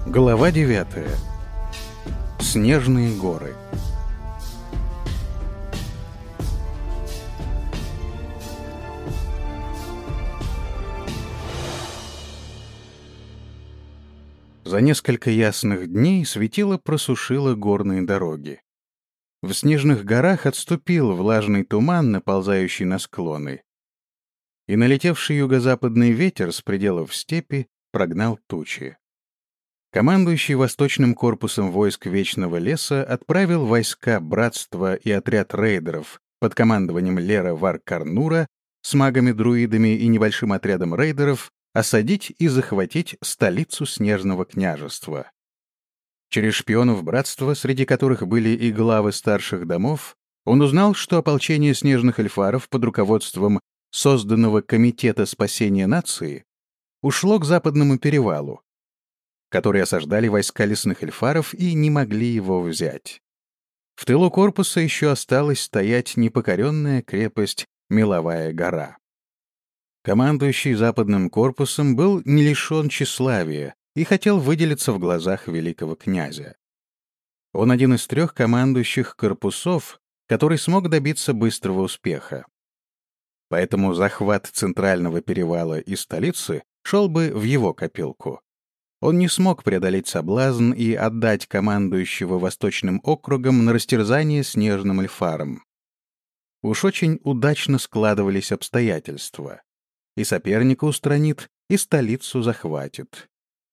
Глава 9. Снежные горы. За несколько ясных дней светило просушило горные дороги. В снежных горах отступил влажный туман, наползающий на склоны, и налетевший юго-западный ветер с пределов степи прогнал тучи. Командующий Восточным корпусом войск Вечного леса отправил войска Братства и отряд рейдеров под командованием Лера Вар-Карнура с магами-друидами и небольшим отрядом рейдеров осадить и захватить столицу Снежного княжества. Через шпионов Братства, среди которых были и главы старших домов, он узнал, что ополчение снежных эльфаров под руководством созданного Комитета спасения нации ушло к Западному перевалу, которые осаждали войска лесных эльфаров и не могли его взять. В тылу корпуса еще осталась стоять непокоренная крепость Меловая гора. Командующий Западным корпусом был не лишен тщеславия и хотел выделиться в глазах великого князя. Он один из 3 командующих корпусов, который смог добиться быстрого успеха. Поэтому захват Центрального перевала и столицы шел бы в его копилку. Он не смог преодолеть соблазн и отдать командующего Восточным округом на растерзание снежным эльфарам. Уж очень удачно складывались обстоятельства. И соперника устранит, и столицу захватит.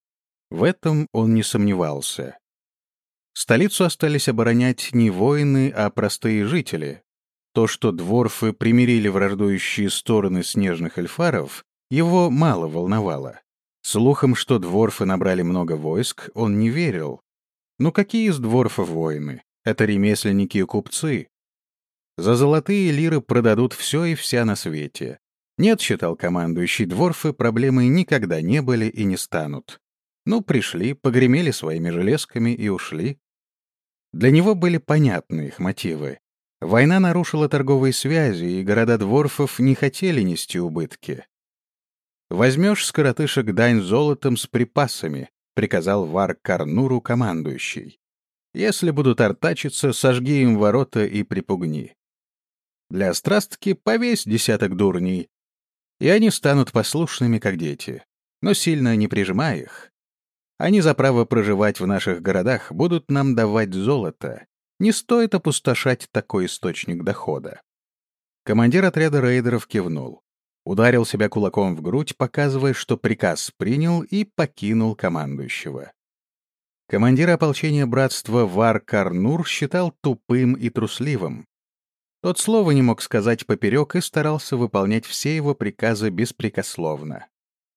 В этом он не сомневался. Столицу остались оборонять не воины, а простые жители. То, что дворфы примирили враждующие стороны снежных эльфаров, его мало волновало. Слухам, что дворфы набрали много войск, он не верил. Ну какие из дворфов воины? Это ремесленники и купцы. За золотые лиры продадут все и вся на свете. Нет, считал командующий, дворфы проблемой никогда не были и не станут. Ну, пришли, погремели своими железками и ушли. Для него были понятны их мотивы. Война нарушила торговые связи, и города дворфов не хотели нести убытки. «Возьмешь с коротышек дань золотом с припасами», — приказал Вар-Карнуру командующий. «Если будут артачиться, сожги им ворота и припугни. Для острастки повесь 10 дурней, и они станут послушными, как дети, но сильно не прижимай их. Они за право проживать в наших городах будут нам давать золото. Не стоит опустошать такой источник дохода». Командир отряда рейдеров кивнул. Ударил себя кулаком в грудь, показывая, что приказ принял, и покинул командующего. Командир ополчения Братства Вар-Карнур считал тупым и трусливым. Тот слова не мог сказать поперек и старался выполнять все его приказы беспрекословно.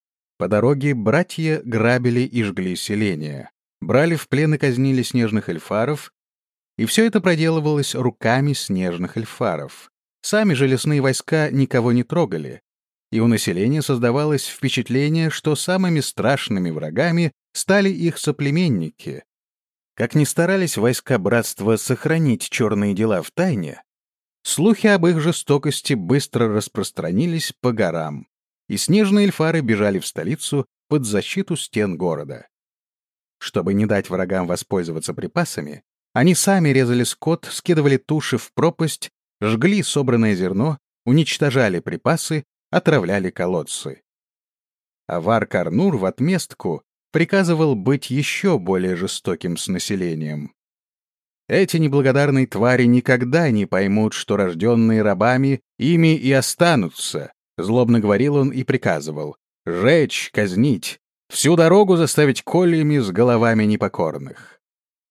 По дороге братья грабили и жгли селения, брали в плен и казнили снежных эльфаров, и все это проделывалось руками снежных эльфаров. Сами же лесные войска никого не трогали, и у населения создавалось впечатление, что самыми страшными врагами стали их соплеменники. Как ни старались войска Братства сохранить черные дела в тайне, слухи об их жестокости быстро распространились по горам, и снежные эльфары бежали в столицу под защиту стен города. Чтобы не дать врагам воспользоваться припасами, они сами резали скот, скидывали туши в пропасть, жгли собранное зерно, уничтожали припасы, отравляли колодцы. А Вар-Карнур в отместку приказывал быть еще более жестоким с населением. Эти неблагодарные твари никогда не поймут, что рожденные рабами ими и останутся, злобно говорил он и приказывал: жечь, казнить, всю дорогу заставить кольями с головами непокорных.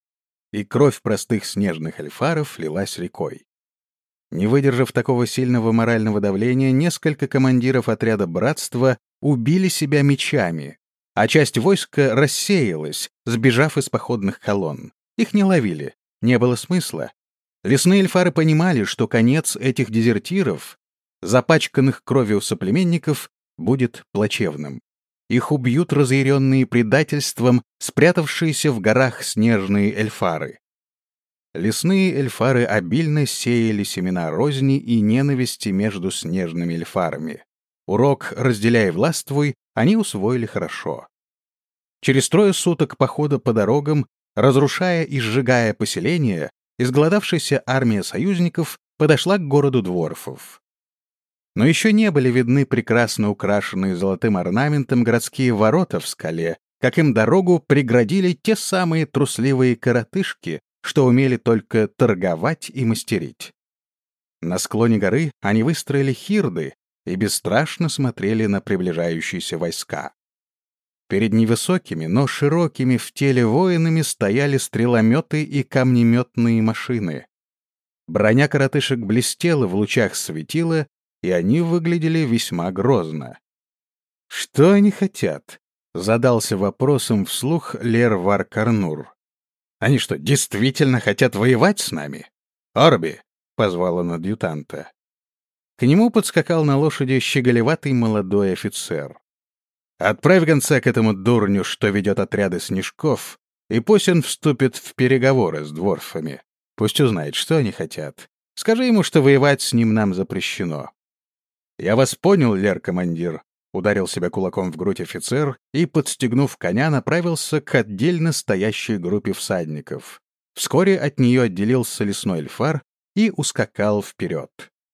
И кровь простых снежных эльфаров лилась рекой. Не выдержав такого сильного морального давления, несколько командиров отряда Братства убили себя мечами, а часть войска рассеялась, сбежав из походных колонн. Их не ловили, не было смысла. Лесные эльфары понимали, что конец этих дезертиров, запачканных кровью соплеменников, будет плачевным. Их убьют разъяренные предательством спрятавшиеся в горах снежные эльфары. Лесные эльфары обильно сеяли семена розни и ненависти между снежными эльфарами. Урок «разделяй и властвуй» они усвоили хорошо. Через 3 суток похода по дорогам, разрушая и сжигая поселения, изголодавшаяся армия союзников подошла к городу дворфов. Но еще не были видны прекрасно украшенные золотым орнаментом городские ворота в скале, как им дорогу преградили те самые трусливые коротышки, что умели только торговать и мастерить. На склоне горы они выстроили хирды и бесстрашно смотрели на приближающиеся войска. Перед невысокими, но широкими в теле воинами стояли стрелометы и камнеметные машины. Броня коротышек блестела в лучах светила, и они выглядели весьма грозно. «Что они хотят?» — задался вопросом вслух Лер Вар-Карнур. «Они что, действительно хотят воевать с нами?» «Орби!» — позвал он адъютанта. К нему подскакал на лошади щеголеватый молодой офицер. «Отправь гонца к этому дурню, что ведет отряды снежков, и пусть он вступит в переговоры с дворфами. Пусть узнает, что они хотят. Скажи ему, что воевать с ним нам запрещено». «Я вас понял, лер-командир», — ударил себя кулаком в грудь офицер и, подстегнув коня, направился к отдельно стоящей группе всадников. Вскоре от нее отделился лесной эльфар и ускакал вперед.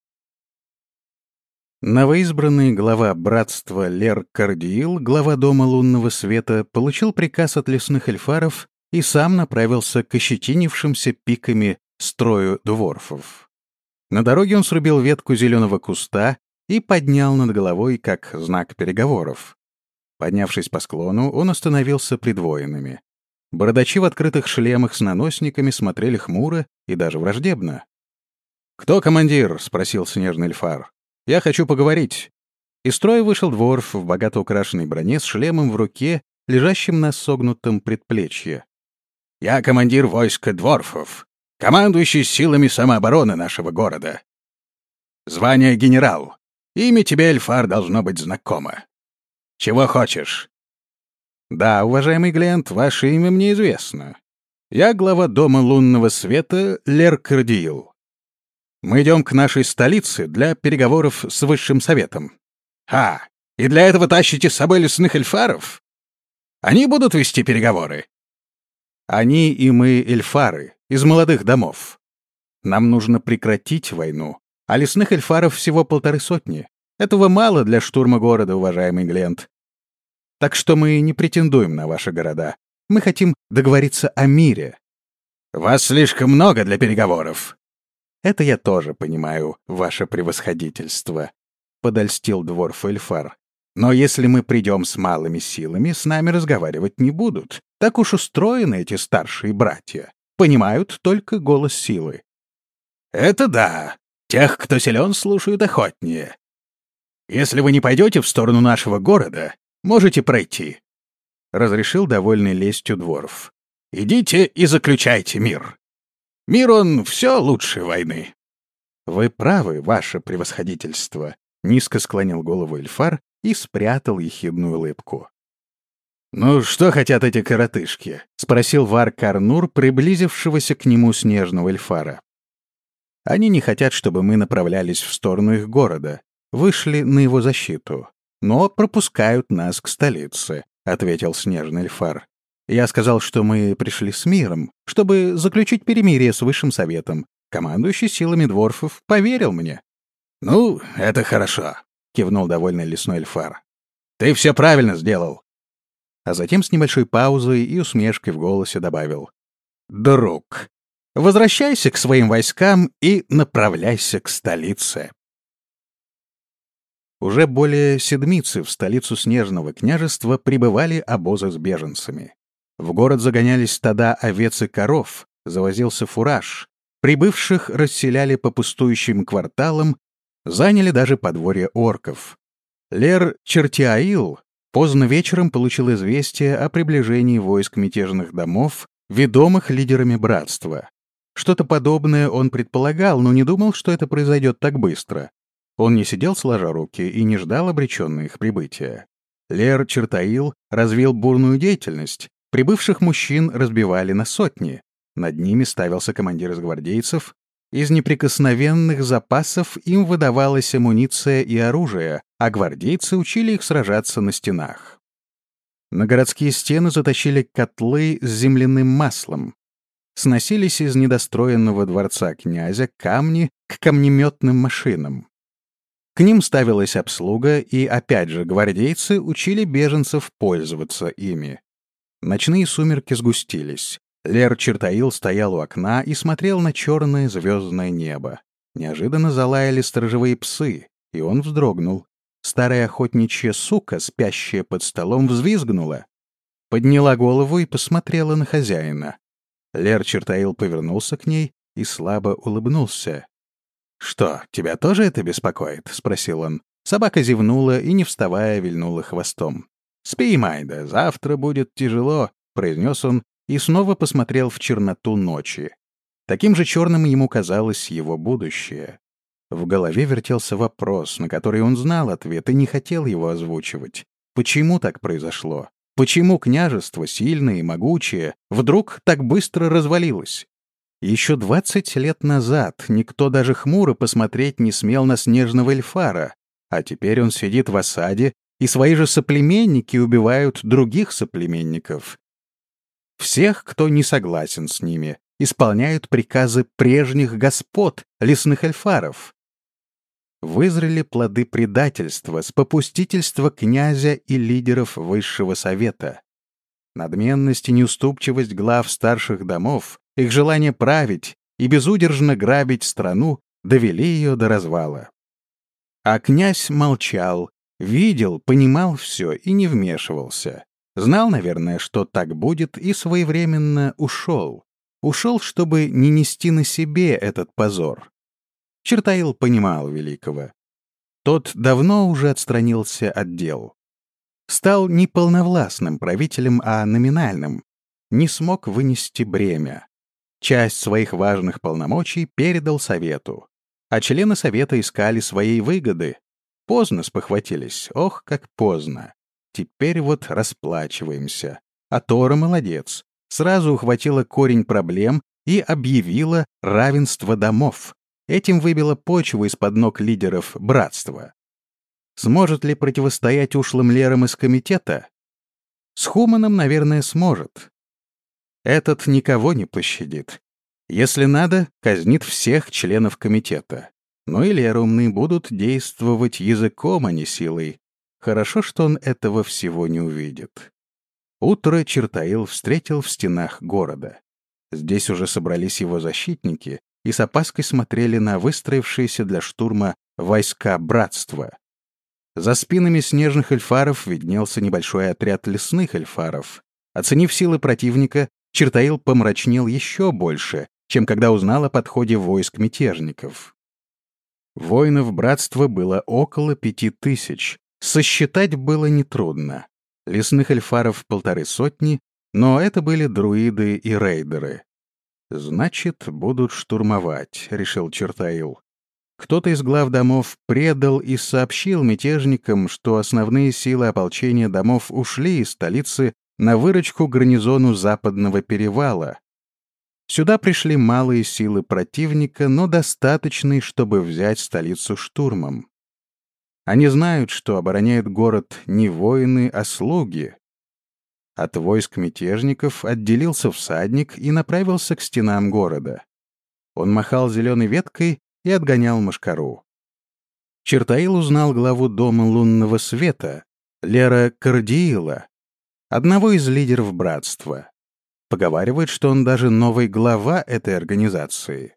Новоизбранный глава братства Лер Кардиил, глава Дома Лунного Света, получил приказ от лесных эльфаров и сам направился к ощетинившимся пиками строю дворфов. На дороге он срубил ветку зеленого куста и поднял над головой как знак переговоров. Поднявшись по склону, он остановился пред воинами. Бородачи в открытых шлемах с наносниками смотрели хмуро и даже враждебно. «Кто командир?» — спросил снежный эльфар. «Я хочу поговорить». Из строя вышел дворф в богато украшенной броне с шлемом в руке, лежащим на согнутом предплечье. «Я командир войска дворфов, командующий силами самообороны нашего города. Звание генерал. Имя тебе, эльфар, должно быть знакомо. Чего хочешь?» «Да, уважаемый Глент, ваше имя мне известно. Я глава Дома Лунного Света Лер Кардиил. Мы идем к нашей столице для переговоров с Высшим Советом». И для этого тащите с собой лесных эльфаров? Они будут вести переговоры?» «Они и мы эльфары, из молодых домов. Нам нужно прекратить войну, а лесных эльфаров всего 150. Этого мало для штурма города, уважаемый Глент. Так что мы не претендуем на ваши города. Мы хотим договориться о мире». «Вас слишком много для переговоров». «Это я тоже понимаю, ваше превосходительство», — подольстил дворф эльфар. «Но если мы придем с малыми силами, с нами разговаривать не будут. Так уж устроены эти старшие братья. Понимают только голос силы». «Это да. Тех, кто силен, слушают охотнее. Если вы не пойдете в сторону нашего города, можете пройти», — разрешил довольный лестью дворф. «Идите и заключайте мир. Мир он все лучше войны». «Вы правы, ваше превосходительство», — низко склонил голову эльфар и спрятал ехидную улыбку. «Ну, что хотят эти коротышки?» — спросил Вар-Карнур, приблизившегося к нему снежного эльфара. «Они не хотят, чтобы мы направлялись в сторону их города, вышли на его защиту, но пропускают нас к столице», — ответил снежный эльфар. «Я сказал, что мы пришли с миром, чтобы заключить перемирие с Высшим Советом. Командующий силами дворфов поверил мне». «Ну, это хорошо», — кивнул довольный лесной эльфар. «Ты все правильно сделал». А затем с небольшой паузой и усмешкой в голосе добавил: «Друг, возвращайся к своим войскам и направляйся к столице». Уже более седмицы в столицу Снежного княжества прибывали обозы с беженцами. В город загонялись стада овец и коров, завозился фураж. Прибывших расселяли по пустующим кварталам, заняли даже подворье орков. Лер Чертиаил поздно вечером получил известие о приближении войск мятежных домов, ведомых лидерами братства. Что-то подобное он предполагал, но не думал, что это произойдет так быстро. Он не сидел сложа руки и не ждал обреченного их прибытия. Лер Чертаил развил бурную деятельность. Прибывших мужчин разбивали на сотни. Над ними ставился командир из гвардейцев. Из неприкосновенных запасов им выдавалась амуниция и оружие, а гвардейцы учили их сражаться на стенах. На городские стены затащили котлы с земляным маслом. Сносились из недостроенного дворца князя камни к камнеметным машинам. К ним ставилась обслуга, и, опять же, гвардейцы учили беженцев пользоваться ими. Ночные сумерки сгустились. Лер Чертаил стоял у окна и смотрел на черное звездное небо. Неожиданно залаяли сторожевые псы, и он вздрогнул. Старая охотничья сука, спящая под столом, взвизгнула. Подняла голову и посмотрела на хозяина. Лер Чертаил повернулся к ней и слабо улыбнулся. «Что, тебя тоже это беспокоит?» — спросил он. Собака зевнула и, не вставая, вильнула хвостом. «Спи, Майда, завтра будет тяжело», — произнес он и снова посмотрел в черноту ночи. Таким же черным ему казалось его будущее. В голове вертелся вопрос, на который он знал ответ и не хотел его озвучивать. Почему так произошло? Почему княжество, сильное и могучее, вдруг так быстро развалилось? Еще 20 лет назад никто даже хмуро посмотреть не смел на снежного эльфара, а теперь он сидит в осаде, и свои же соплеменники убивают других соплеменников. Всех, кто не согласен с ними, исполняют приказы прежних господ, лесных эльфаров. Вызрели плоды предательства с попустительства князя и лидеров Высшего Совета. Надменность и неуступчивость глав старших домов, их желание править и безудержно грабить страну довели ее до развала. А князь молчал, видел, понимал все и не вмешивался. Знал, наверное, что так будет, и своевременно ушел. Ушел, чтобы не нести на себе этот позор. Чертаил понимал великого. Тот давно уже отстранился от дел. Стал не полновластным правителем, а номинальным. Не смог вынести бремя. Часть своих важных полномочий передал Совету. А члены Совета искали своей выгоды. Поздно спохватились, ох, как поздно. Теперь вот расплачиваемся. А Тора молодец. Сразу ухватила корень проблем и объявила равенство домов. Этим выбила почву из-под ног лидеров братства. Сможет ли противостоять ушлым лерам из комитета? С Хуманом, наверное, сможет. Этот никого не пощадит. Если надо, казнит всех членов комитета. Но и лерумные будут действовать языком, а не силой. Хорошо, что он этого всего не увидит. Утро Чертаил встретил в стенах города. Здесь уже собрались его защитники и с опаской смотрели на выстроившиеся для штурма войска братства. За спинами снежных эльфаров виднелся небольшой отряд лесных эльфаров. Оценив силы противника, Чертаил помрачнел еще больше, чем когда узнал о подходе войск мятежников. Воинов братства было около 5000. Сосчитать было нетрудно. Лесных эльфаров 150, но это были друиды и рейдеры. «Значит, будут штурмовать», — решил Чертаил. Кто-то из глав домов предал и сообщил мятежникам, что основные силы ополчения домов ушли из столицы на выручку гарнизону Западного перевала. Сюда пришли малые силы противника, но достаточные, чтобы взять столицу штурмом. Они знают, что обороняют город не воины, а слуги. От войск мятежников отделился всадник и направился к стенам города. Он махал зеленой веткой и отгонял мошкару. Чертаил узнал главу Дома лунного света, Лера Кардиила, одного из лидеров братства. Поговаривают, что он даже новый глава этой организации.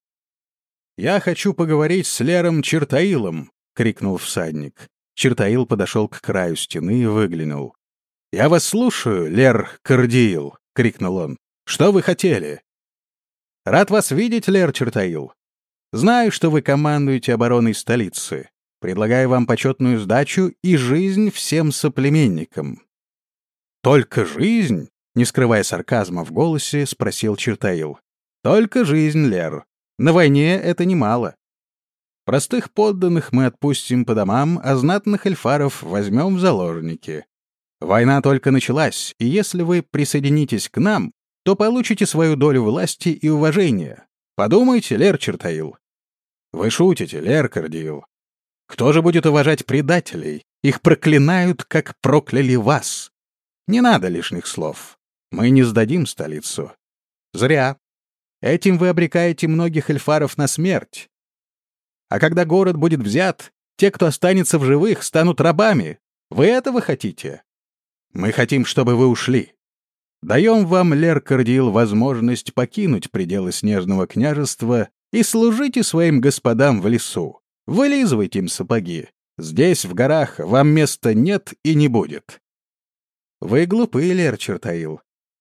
«Я хочу поговорить с Лером Чертаилом!» — крикнул всадник. Чертаил подошел к краю стены и выглянул. «Я вас слушаю, Лер Кардиил!» — крикнул он. «Что вы хотели?» «Рад вас видеть, Лер Чертаил. Знаю, что вы командуете обороной столицы. Предлагаю вам почетную сдачу и жизнь всем соплеменникам». «Только жизнь?» — не скрывая сарказма в голосе, спросил Чертаил. «Только жизнь, Лер. На войне это немало. Простых подданных мы отпустим по домам, а знатных эльфаров возьмем в заложники. Война только началась, и если вы присоединитесь к нам, то получите свою долю власти и уважения. Подумайте, Лер Чертаил». «Вы шутите, Лер Кардиил. Кто же будет уважать предателей? Их проклинают, как прокляли вас». Не надо лишних слов. Мы не сдадим столицу. Зря. Этим вы обрекаете многих эльфаров на смерть. А когда город будет взят, те, кто останется в живых, станут рабами. Вы этого хотите? Мы хотим, чтобы вы ушли. Даем вам, Лер Кардиил, возможность покинуть пределы Снежного княжества и служите своим господам в лесу. Вылизывайте им сапоги. Здесь, в горах, вам места нет и не будет. Вы глупы, Лер Чертаил.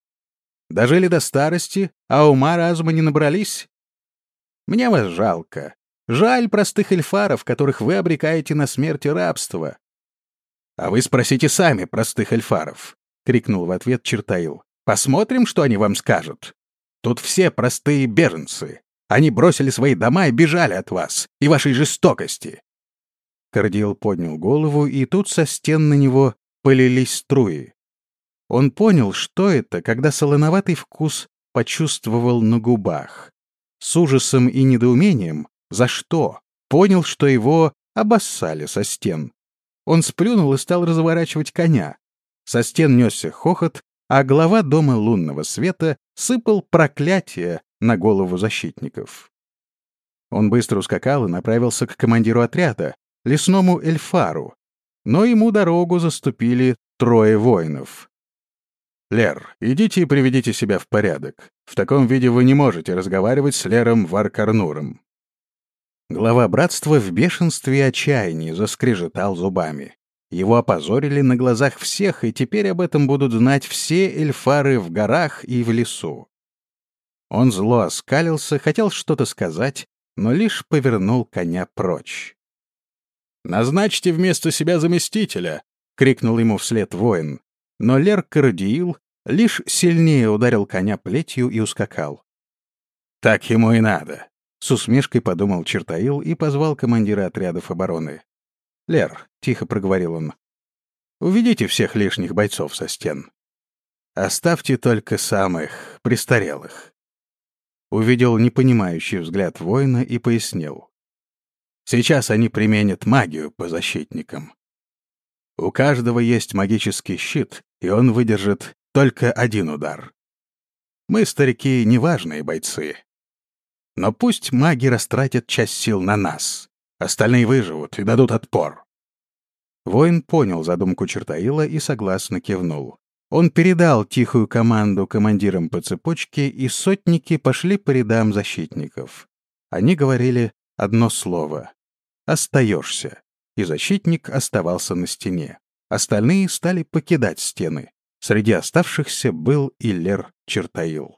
Дожили до старости, а ума разума не набрались? Мне вас жалко. Жаль простых эльфаров, которых вы обрекаете на смерть и рабство. — А вы спросите сами простых эльфаров, — крикнул в ответ Чертаил. — Посмотрим, что они вам скажут. Тут все простые беженцы. Они бросили свои дома и бежали от вас и вашей жестокости. Кардиил поднял голову, и тут со стен на него полились струи. Он понял, что это, когда солоноватый вкус почувствовал на губах. С ужасом и недоумением, за что, понял, что его обоссали со стен. Он сплюнул и стал разворачивать коня. Со стен несся хохот, а глава дома лунного света сыпал проклятия на голову защитников. Он быстро ускакал и направился к командиру отряда, лесному эльфару, но ему дорогу заступили 3 воинов. «Лер, идите и приведите себя в порядок. В таком виде вы не можете разговаривать с Лером Варкарнуром». Глава братства в бешенстве и отчаянии заскрежетал зубами. Его опозорили на глазах всех, и теперь об этом будут знать все эльфары в горах и в лесу. Он зло оскалился, хотел что-то сказать, но лишь повернул коня прочь. «Назначьте вместо себя заместителя!» — крикнул ему вслед воин. Но Лер Кардиил лишь сильнее ударил коня плетью и ускакал. «Так ему и надо!» — с усмешкой подумал Чертаил и позвал командира отрядов обороны. «Лер», — тихо проговорил он, — «уведите всех лишних бойцов со стен. Оставьте только самых престарелых». Увидел непонимающий взгляд воина и пояснил. «Сейчас они применят магию по защитникам. У каждого есть магический щит, и он выдержит только 1 удар. Мы, старики, неважные бойцы. Но пусть маги растратят часть сил на нас. Остальные выживут и дадут отпор». Воин понял задумку Чертаила и согласно кивнул. Он передал тихую команду командирам по цепочке, и сотники пошли по рядам защитников. Они говорили одно слово — «Остаешься», и защитник оставался на стене. Остальные стали покидать стены. Среди оставшихся был и Лер Чертаил.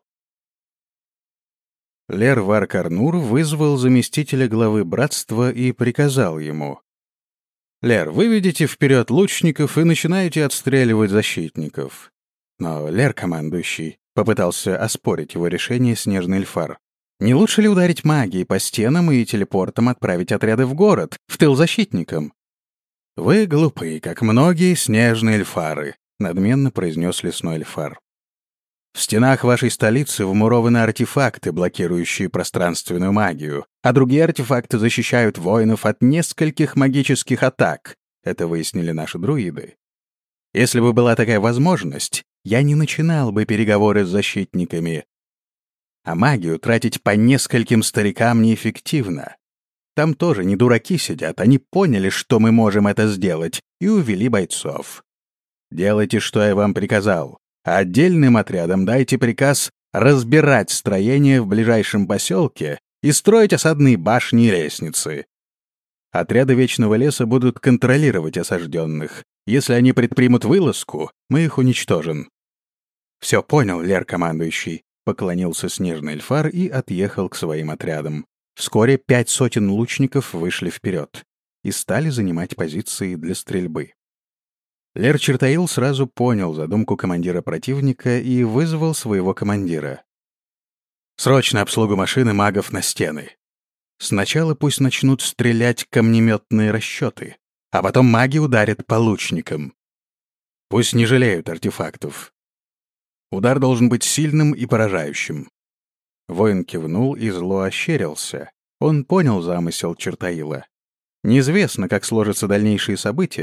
Лер Варкарнур вызвал заместителя главы братства и приказал ему: «Лер, выведите вперед лучников и начинайте отстреливать защитников». Но Лер, командующий, попытался оспорить его решение снежный эльфар. «Не лучше ли ударить магией по стенам и телепортом отправить отряды в город, в тыл защитникам?» «Вы глупы, как многие снежные эльфары», — надменно произнес лесной эльфар. «В стенах вашей столицы вмурованы артефакты, блокирующие пространственную магию, а другие артефакты защищают воинов от нескольких магических атак. Это выяснили наши друиды. Если бы была такая возможность, я не начинал бы переговоры с защитниками. А магию тратить по нескольким старикам неэффективно. Там тоже не дураки сидят, они поняли, что мы можем это сделать, и увели бойцов. Делайте, что я вам приказал. А отдельным отрядам дайте приказ разбирать строения в ближайшем поселке и строить осадные башни и лестницы. Отряды Вечного леса будут контролировать осажденных. Если они предпримут вылазку, мы их уничтожим». «Все понял, Лер, командующий», — поклонился снежный эльфар и отъехал к своим отрядам. Вскоре 5 сотен лучников вышли вперед и стали занимать позиции для стрельбы. Лер Чертаил сразу понял задумку командира противника и вызвал своего командира. «Срочно обслугу машины магов на стены. Сначала пусть начнут стрелять камнеметные расчеты, а потом маги ударят по лучникам. Пусть не жалеют артефактов. Удар должен быть сильным и поражающим». Воин кивнул и зло ощерился. Он понял замысел Чертаила. Неизвестно, как сложатся дальнейшие события,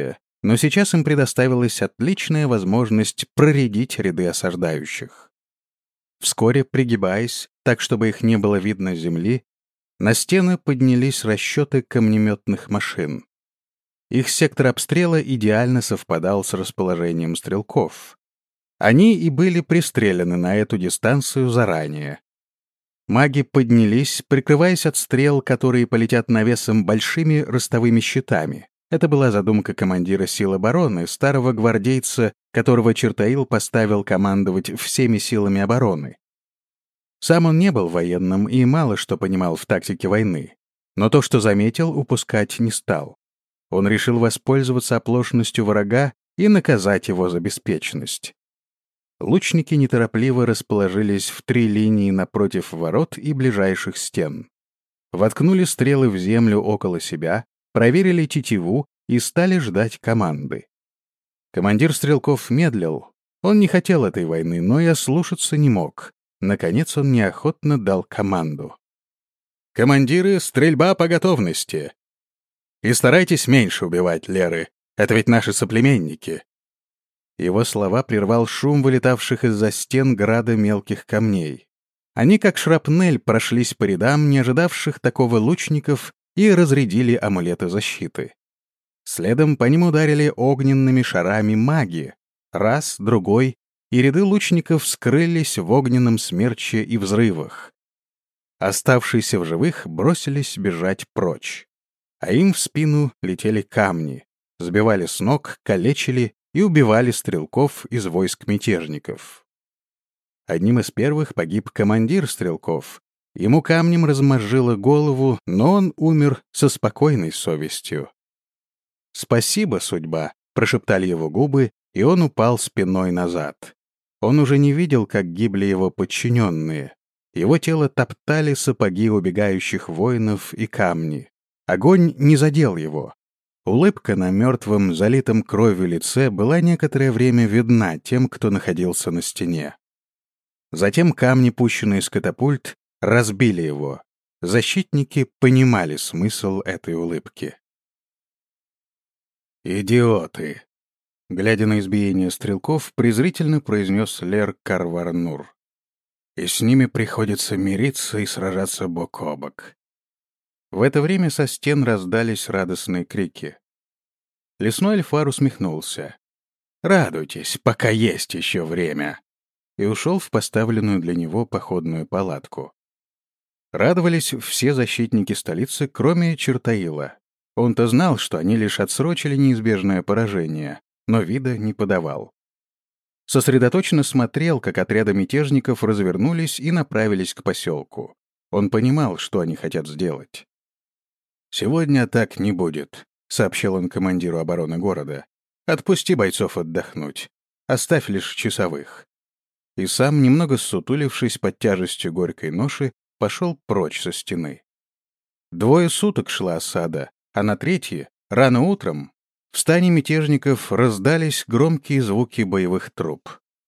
Но сейчас им предоставилась отличная возможность проредить ряды осаждающих. Вскоре, пригибаясь, так чтобы их не было видно с земли, на стены поднялись расчеты камнеметных машин. Их сектор обстрела идеально совпадал с расположением стрелков. Они и были пристреляны на эту дистанцию заранее. Маги поднялись, прикрываясь от стрел, которые полетят навесом большими ростовыми щитами. Это была задумка командира сил обороны, старого гвардейца, которого Чертаил поставил командовать всеми силами обороны. Сам он не был военным и мало что понимал в тактике войны, но то, что заметил, упускать не стал. Он решил воспользоваться оплошностью врага и наказать его за беспечность. Лучники неторопливо расположились в 3 линии напротив ворот и ближайших стен. Воткнули стрелы в землю около себя, проверили тетиву и стали ждать команды. Командир стрелков медлил. Он не хотел этой войны, но и ослушаться не мог. Наконец он неохотно дал команду. «Командиры, стрельба по готовности! И старайтесь меньше убивать, Леры, это ведь наши соплеменники!» Его слова прервал шум вылетавших из-за стен града мелких камней. Они, как шрапнель, прошлись по рядам не ожидавших такого лучников и разрядили амулеты защиты. Следом по ним ударили огненными шарами маги. Раз, другой, и ряды лучников скрылись в огненном смерче и взрывах. Оставшиеся в живых бросились бежать прочь. А им в спину летели камни, сбивали с ног, калечили и убивали стрелков из войск мятежников. Одним из первых погиб командир стрелков. Ему камнем размозжило голову, но он умер со спокойной совестью. «Спасибо, судьба», — прошептали его губы, и он упал спиной назад. Он уже не видел, как гибли его подчиненные. Его тело топтали сапоги убегающих воинов и камни. Огонь не задел его. Улыбка на мертвом, залитом кровью лице была некоторое время видна тем, кто находился на стене. Затем камни, пущенные из катапульт, разбили его. Защитники понимали смысл этой улыбки. «Идиоты!» Глядя на избиение стрелков, презрительно произнес Лер Карварнур. «И с ними приходится мириться и сражаться бок о бок». В это время со стен раздались радостные крики. Лесной эльфар усмехнулся. «Радуйтесь, пока есть еще время!» и ушел в поставленную для него походную палатку. Радовались все защитники столицы, кроме Чертаила. Он-то знал, что они лишь отсрочили неизбежное поражение, но вида не подавал. Сосредоточенно смотрел, как отряды мятежников развернулись и направились к поселку. Он понимал, что они хотят сделать. «Сегодня так не будет», — сообщил он командиру обороны города. «Отпусти бойцов отдохнуть. Оставь лишь часовых». И сам, немного ссутулившись под тяжестью горькой ноши, пошел прочь со стены. 2 суток шла осада, а на 3, рано утром, в стане мятежников раздались громкие звуки боевых труб.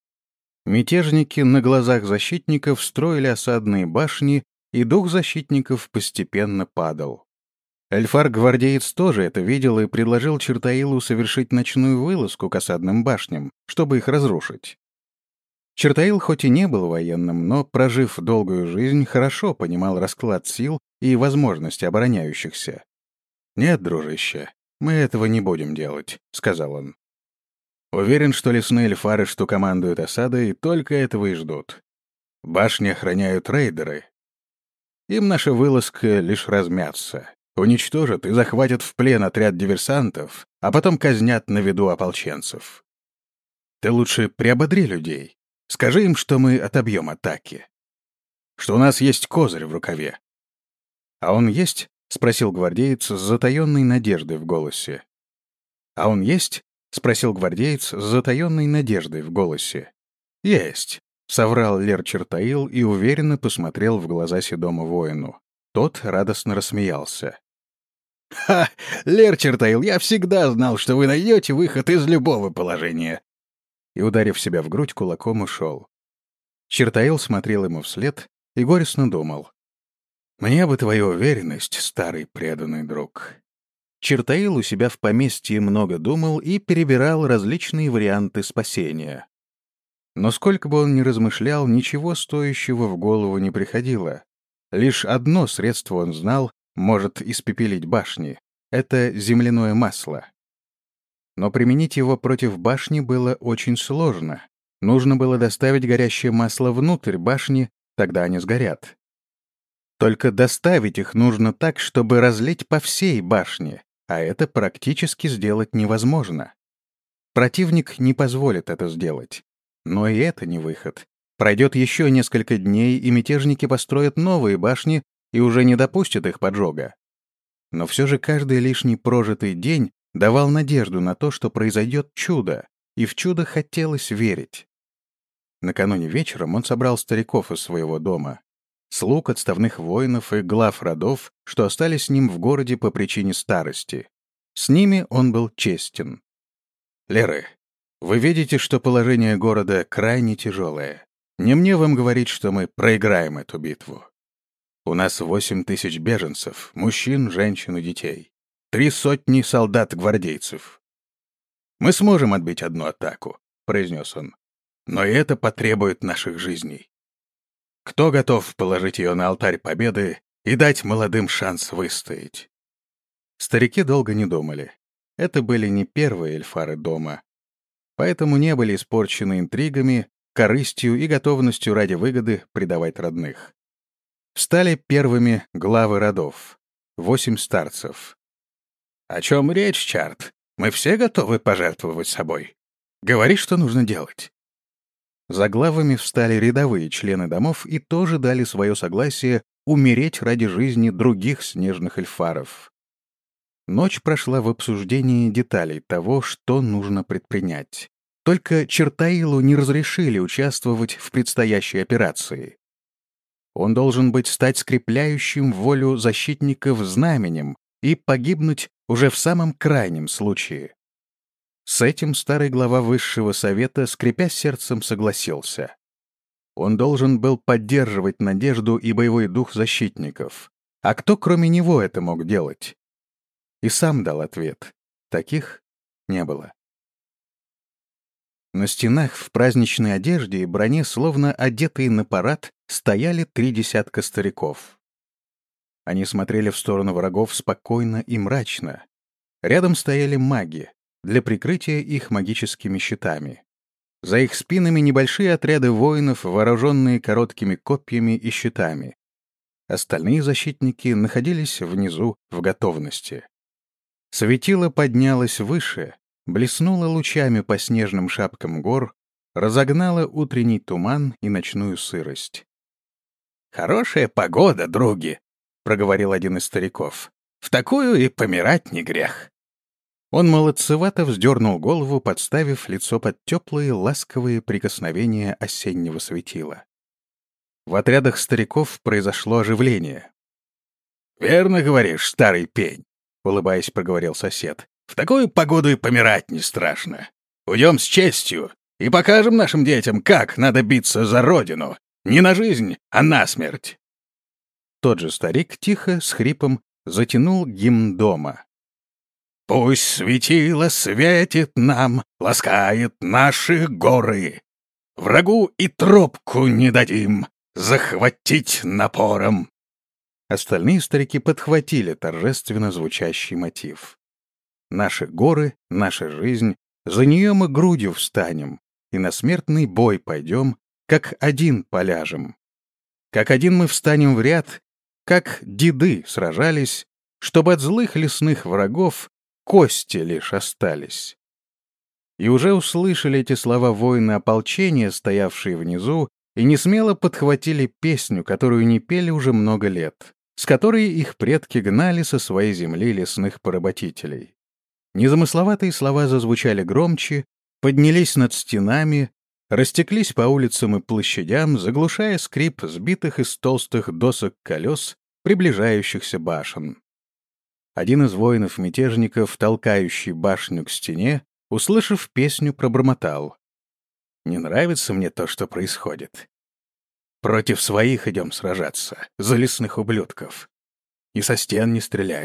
Мятежники на глазах защитников строили осадные башни, и дух защитников постепенно падал. Эльфар-гвардеец тоже это видел и предложил Чертаилу совершить ночную вылазку к осадным башням, чтобы их разрушить. Чертаил хоть и не был военным, но, прожив долгую жизнь, хорошо понимал расклад сил и возможности обороняющихся. «Нет, дружище, мы этого не будем делать», — сказал он. «Уверен, что лесные эльфары, что командуют осадой, только этого и ждут. Башни охраняют рейдеры. Им наша вылазка лишь размяться. Уничтожат и захватят в плен отряд диверсантов, а потом казнят на виду ополченцев. Ты лучше приободри людей. Скажи им, что мы отобьем атаки. Что у нас есть козырь в рукаве». «А он есть?» — спросил гвардеец с затаенной надеждой в голосе. «А он есть?» — спросил гвардеец с затаенной надеждой в голосе. «Есть», — соврал Лер Чертаил и уверенно посмотрел в глаза седому воину. Тот радостно рассмеялся. «Ха! Лер Чертаил, я всегда знал, что вы найдете выход из любого положения!» И, ударив себя в грудь, кулаком ушел. Чертаил смотрел ему вслед и горестно думал. «Мне бы твою уверенность, старый преданный друг». Чертаил у себя в поместье много думал и перебирал различные варианты спасения. Но сколько бы он ни размышлял, ничего стоящего в голову не приходило. Лишь одно средство он знал, может испепелить башни — это земляное масло. Но применить его против башни было очень сложно. Нужно было доставить горящее масло внутрь башни, тогда они сгорят. Только доставить их нужно так, чтобы разлить по всей башне, а это практически сделать невозможно. Противник не позволит это сделать. Но и это не выход. Пройдет еще несколько дней, и мятежники построят новые башни и уже не допустят их поджога. Но все же каждый лишний прожитый день давал надежду на то, что произойдет чудо, и в чудо хотелось верить. Накануне вечером он собрал стариков из своего дома, слуг, отставных воинов и глав родов, что остались с ним в городе по причине старости. С ними он был честен. «Леры, вы видите, что положение города крайне тяжелое. Не мне вам говорить, что мы проиграем эту битву. У нас 8000 беженцев, мужчин, женщин и детей. 300 солдат-гвардейцев. Мы сможем отбить одну атаку», — произнес он. «Но и это потребует наших жизней. Кто готов положить ее на алтарь победы и дать молодым шанс выстоять?» Старики долго не думали. Это были не первые эльфары дома, поэтому не были испорчены интригами, корыстью и готовностью ради выгоды предавать родных. Встали первыми главы родов, 8 старцев. «О чем речь, Чарт? Мы все готовы пожертвовать собой. Говори, что нужно делать». За главами встали рядовые члены домов и тоже дали свое согласие умереть ради жизни других снежных эльфаров. Ночь прошла в обсуждении деталей того, что нужно предпринять. Только Чертаилу не разрешили участвовать в предстоящей операции. Он должен быть стать скрепляющим волю защитников знаменем и погибнуть уже в самом крайнем случае. С этим старый глава Высшего Совета, скрипя сердцем, согласился. Он должен был поддерживать надежду и боевой дух защитников. А кто, кроме него, это мог делать? И сам дал ответ. Таких не было. На стенах в праздничной одежде и броне, словно одетые на парад, стояли 3 десятка стариков. Они смотрели в сторону врагов спокойно и мрачно. Рядом стояли маги, для прикрытия их магическими щитами. За их спинами небольшие отряды воинов, вооруженные короткими копьями и щитами. Остальные защитники находились внизу в готовности. Светило поднялось выше, блеснуло лучами по снежным шапкам гор, разогнало утренний туман и ночную сырость. «Хорошая погода, други», — проговорил один из стариков. «В такую и помирать не грех». Он молодцевато вздернул голову, подставив лицо под теплые, ласковые прикосновения осеннего светила. В отрядах стариков произошло оживление. «Верно говоришь, старый пень», — улыбаясь, проговорил сосед. «В такую погоду и помирать не страшно. Уйдем с честью и покажем нашим детям, как надо биться за родину. Не на жизнь, а на смерть». Тот же старик тихо, с хрипом, затянул гимн дома. «Пусть светило светит нам, ласкает наши горы. Врагу и тропку не дадим захватить напором». Остальные старики подхватили торжественно звучащий мотив. «Наши горы, наша жизнь, за нее мы грудью встанем, и на смертный бой пойдем, как один поляжем. Как один мы встанем в ряд, как деды сражались, чтобы от злых лесных врагов кости лишь остались». И уже услышали эти слова воины ополчения, стоявшие внизу, и несмело подхватили песню, которую не пели уже много лет, с которой их предки гнали со своей земли лесных поработителей. Незамысловатые слова зазвучали громче, поднялись над стенами, растеклись по улицам и площадям, заглушая скрип сбитых из толстых досок колес приближающихся башен. Один из воинов-мятежников, толкающий башню к стене, услышав песню, пробормотал: «Не нравится мне то, что происходит. Против своих идем сражаться, за лесных ублюдков. И со стен не стреляют,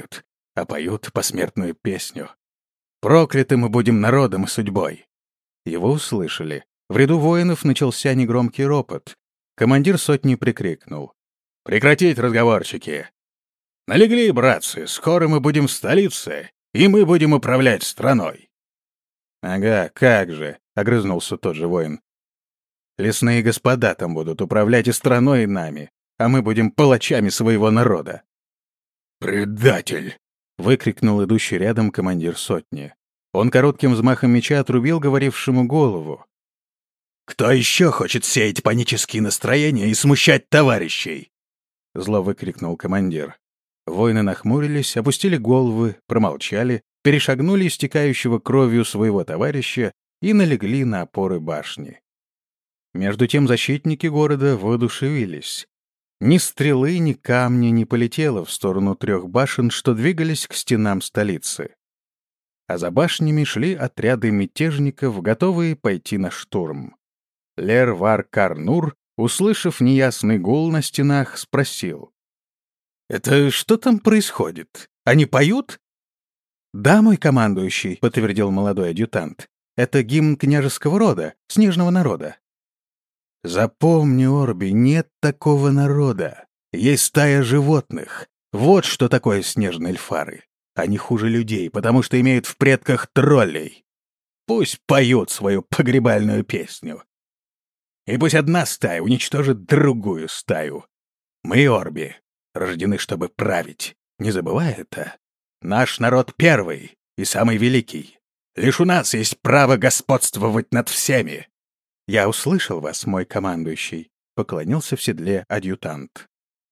а поют посмертную песню. Прокляты мы будем народом и судьбой». Его услышали. В ряду воинов начался негромкий ропот. Командир сотни прикрикнул: «Прекратить разговорчики! Налегли, братцы, скоро мы будем в столице, и мы будем управлять страной». «Ага, как же», — огрызнулся тот же воин. «Лесные господа там будут управлять и страной, и нами, а мы будем палачами своего народа». «Предатель!» — выкрикнул идущий рядом командир сотни. Он коротким взмахом меча отрубил говорившему голову. «Кто еще хочет сеять панические настроения и смущать товарищей?» Зло выкрикнул командир. Воины нахмурились, опустили головы, промолчали, перешагнули истекающего кровью своего товарища и налегли на опоры башни. Между тем защитники города воодушевились. Ни стрелы, ни камня не полетело в сторону 3 башен, что двигались к стенам столицы. А за башнями шли отряды мятежников, готовые пойти на штурм. Лер-Вар-Кар-Нур, услышав неясный гул на стенах, спросил: «Это что там происходит? Они поют?» «Да, мой командующий», — подтвердил молодой адъютант. «Это гимн княжеского рода, снежного народа». «Запомни, Орби, нет такого народа. Есть стая животных. Вот что такое снежные эльфары. Они хуже людей, потому что имеют в предках троллей. Пусть поют свою погребальную песню. И пусть одна стая уничтожит другую стаю. Мы, Орби, рождены, чтобы править. Не забывай это. Наш народ первый и самый великий. Лишь у нас есть право господствовать над всеми». «Я услышал вас, мой командующий», — поклонился в седле адъютант.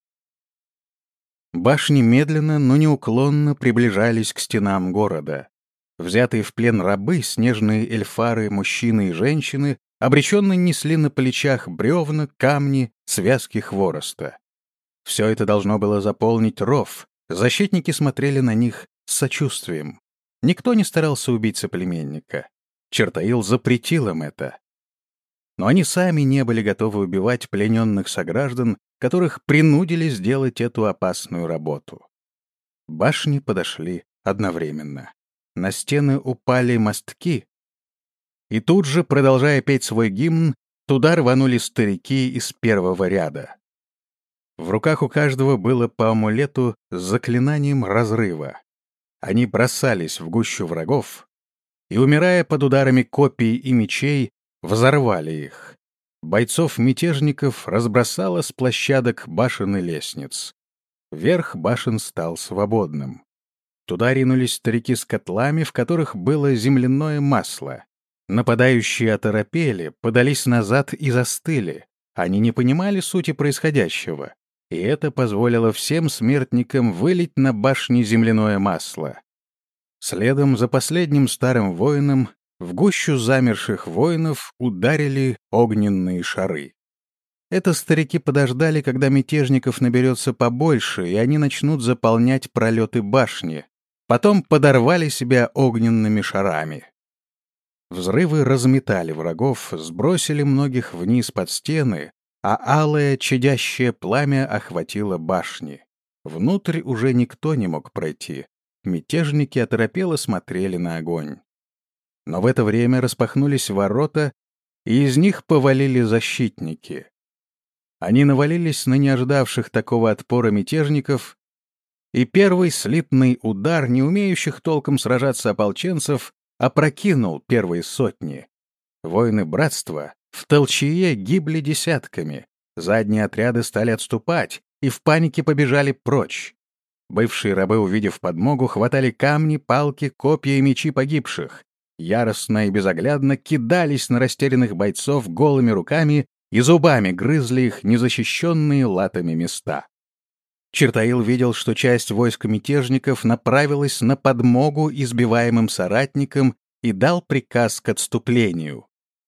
Башни медленно, но неуклонно приближались к стенам города. Взятые в плен рабы, снежные эльфары, мужчины и женщины, обреченно несли на плечах бревна, камни, связки хвороста. Все это должно было заполнить ров. Защитники смотрели на них с сочувствием. Никто не старался убить соплеменника. Чертаил запретил им это. Но они сами не были готовы убивать плененных сограждан, которых принудили сделать эту опасную работу. Башни подошли одновременно. На стены упали мостки, и тут же, продолжая петь свой гимн, туда рванули старики из первого ряда. В руках у каждого было по амулету с заклинанием разрыва. Они бросались в гущу врагов и, умирая под ударами копий и мечей, взорвали их. Бойцов-мятежников разбросало с площадок башен и лестниц. Верх башен стал свободным. Туда ринулись старики с котлами, в которых было земляное масло. Нападающие оторопели, подались назад и застыли. Они не понимали сути происходящего, и это позволило всем смертникам вылить на башни земляное масло. Следом за последним старым воином в гущу замерших воинов ударили огненные шары. Это старики подождали, когда мятежников наберется побольше, и они начнут заполнять пролеты башни. Потом подорвали себя огненными шарами. Взрывы разметали врагов, сбросили многих вниз под стены, а алое чадящее пламя охватило башни. Внутрь уже никто не мог пройти. Мятежники оторопело смотрели на огонь. Но в это время распахнулись ворота, и из них повалили защитники. Они навалились на неожидавших такого отпора мятежников, и первый слитный удар не умеющих толком сражаться ополченцев опрокинул первые сотни. Воины братства в толчее гибли десятками, задние отряды стали отступать и в панике побежали прочь. Бывшие рабы, увидев подмогу, хватали камни, палки, копья и мечи погибших. Яростно и безоглядно кидались на растерянных бойцов голыми руками и зубами грызли их незащищенные латами места. Чертаил видел, что часть войска мятежников направилась на подмогу избиваемым соратникам и дал приказ к отступлению.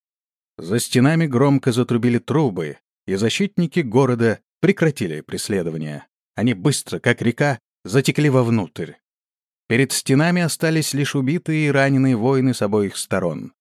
За стенами громко затрубили трубы, и защитники города прекратили преследование. Они быстро, как река, затекли вовнутрь. Перед стенами остались лишь убитые и раненые воины с обоих сторон.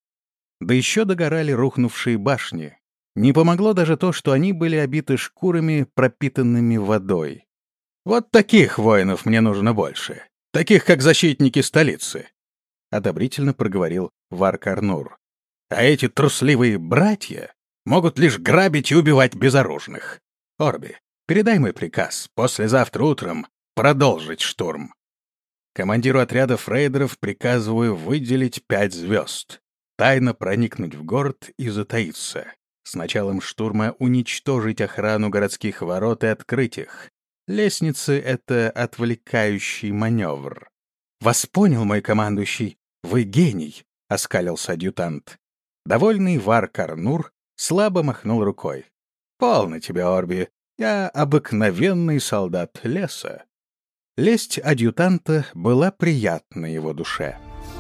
Да еще догорали рухнувшие башни. Не помогло даже то, что они были обиты шкурами, пропитанными водой. «Вот таких воинов мне нужно больше. таких как защитники столицы», — одобрительно проговорил Вар-Карнур. «А эти трусливые братья могут лишь грабить и убивать безоружных. Орби, передай мой приказ послезавтра утром продолжить штурм. Командиру отряда фрейдеров приказываю выделить 5 звезд, тайно проникнуть в город и затаиться. С началом штурма уничтожить охрану городских ворот и открыть их. Лестницы — это отвлекающий маневр». «Вас понял, мой командующий. Вы гений», — оскалился адъютант. Довольный Вар-Карнур слабо махнул рукой. «Полно тебе, Орби. Я обыкновенный солдат леса». Лесть адъютанта была приятна его душе.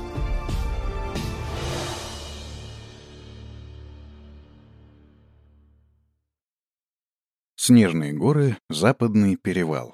Снежные горы, Западный перевал.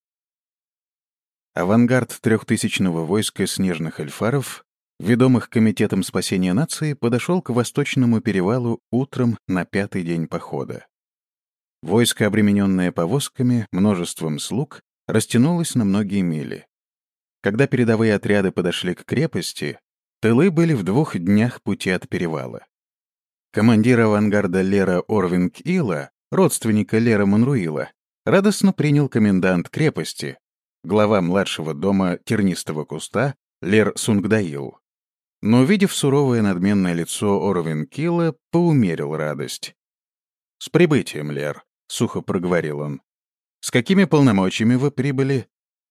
Авангард 3000-го войска снежных эльфаров, ведомых Комитетом спасения нации, подошел к Восточному перевалу утром на 5-й день похода. Войско, обремененное повозками, множеством слуг, растянулось на многие мили. Когда передовые отряды подошли к крепости, тылы были в 2 днях пути от перевала. Командир авангарда Лера Орвинг-Ила, родственника Лера Монруила, радостно принял комендант крепости, глава младшего дома Тернистого куста Лер Сунгдаил. Но, увидев суровое надменное лицо Орвинг-Ила, поумерил радость. «С прибытием, Лер», — сухо проговорил он. «С какими полномочиями вы прибыли?»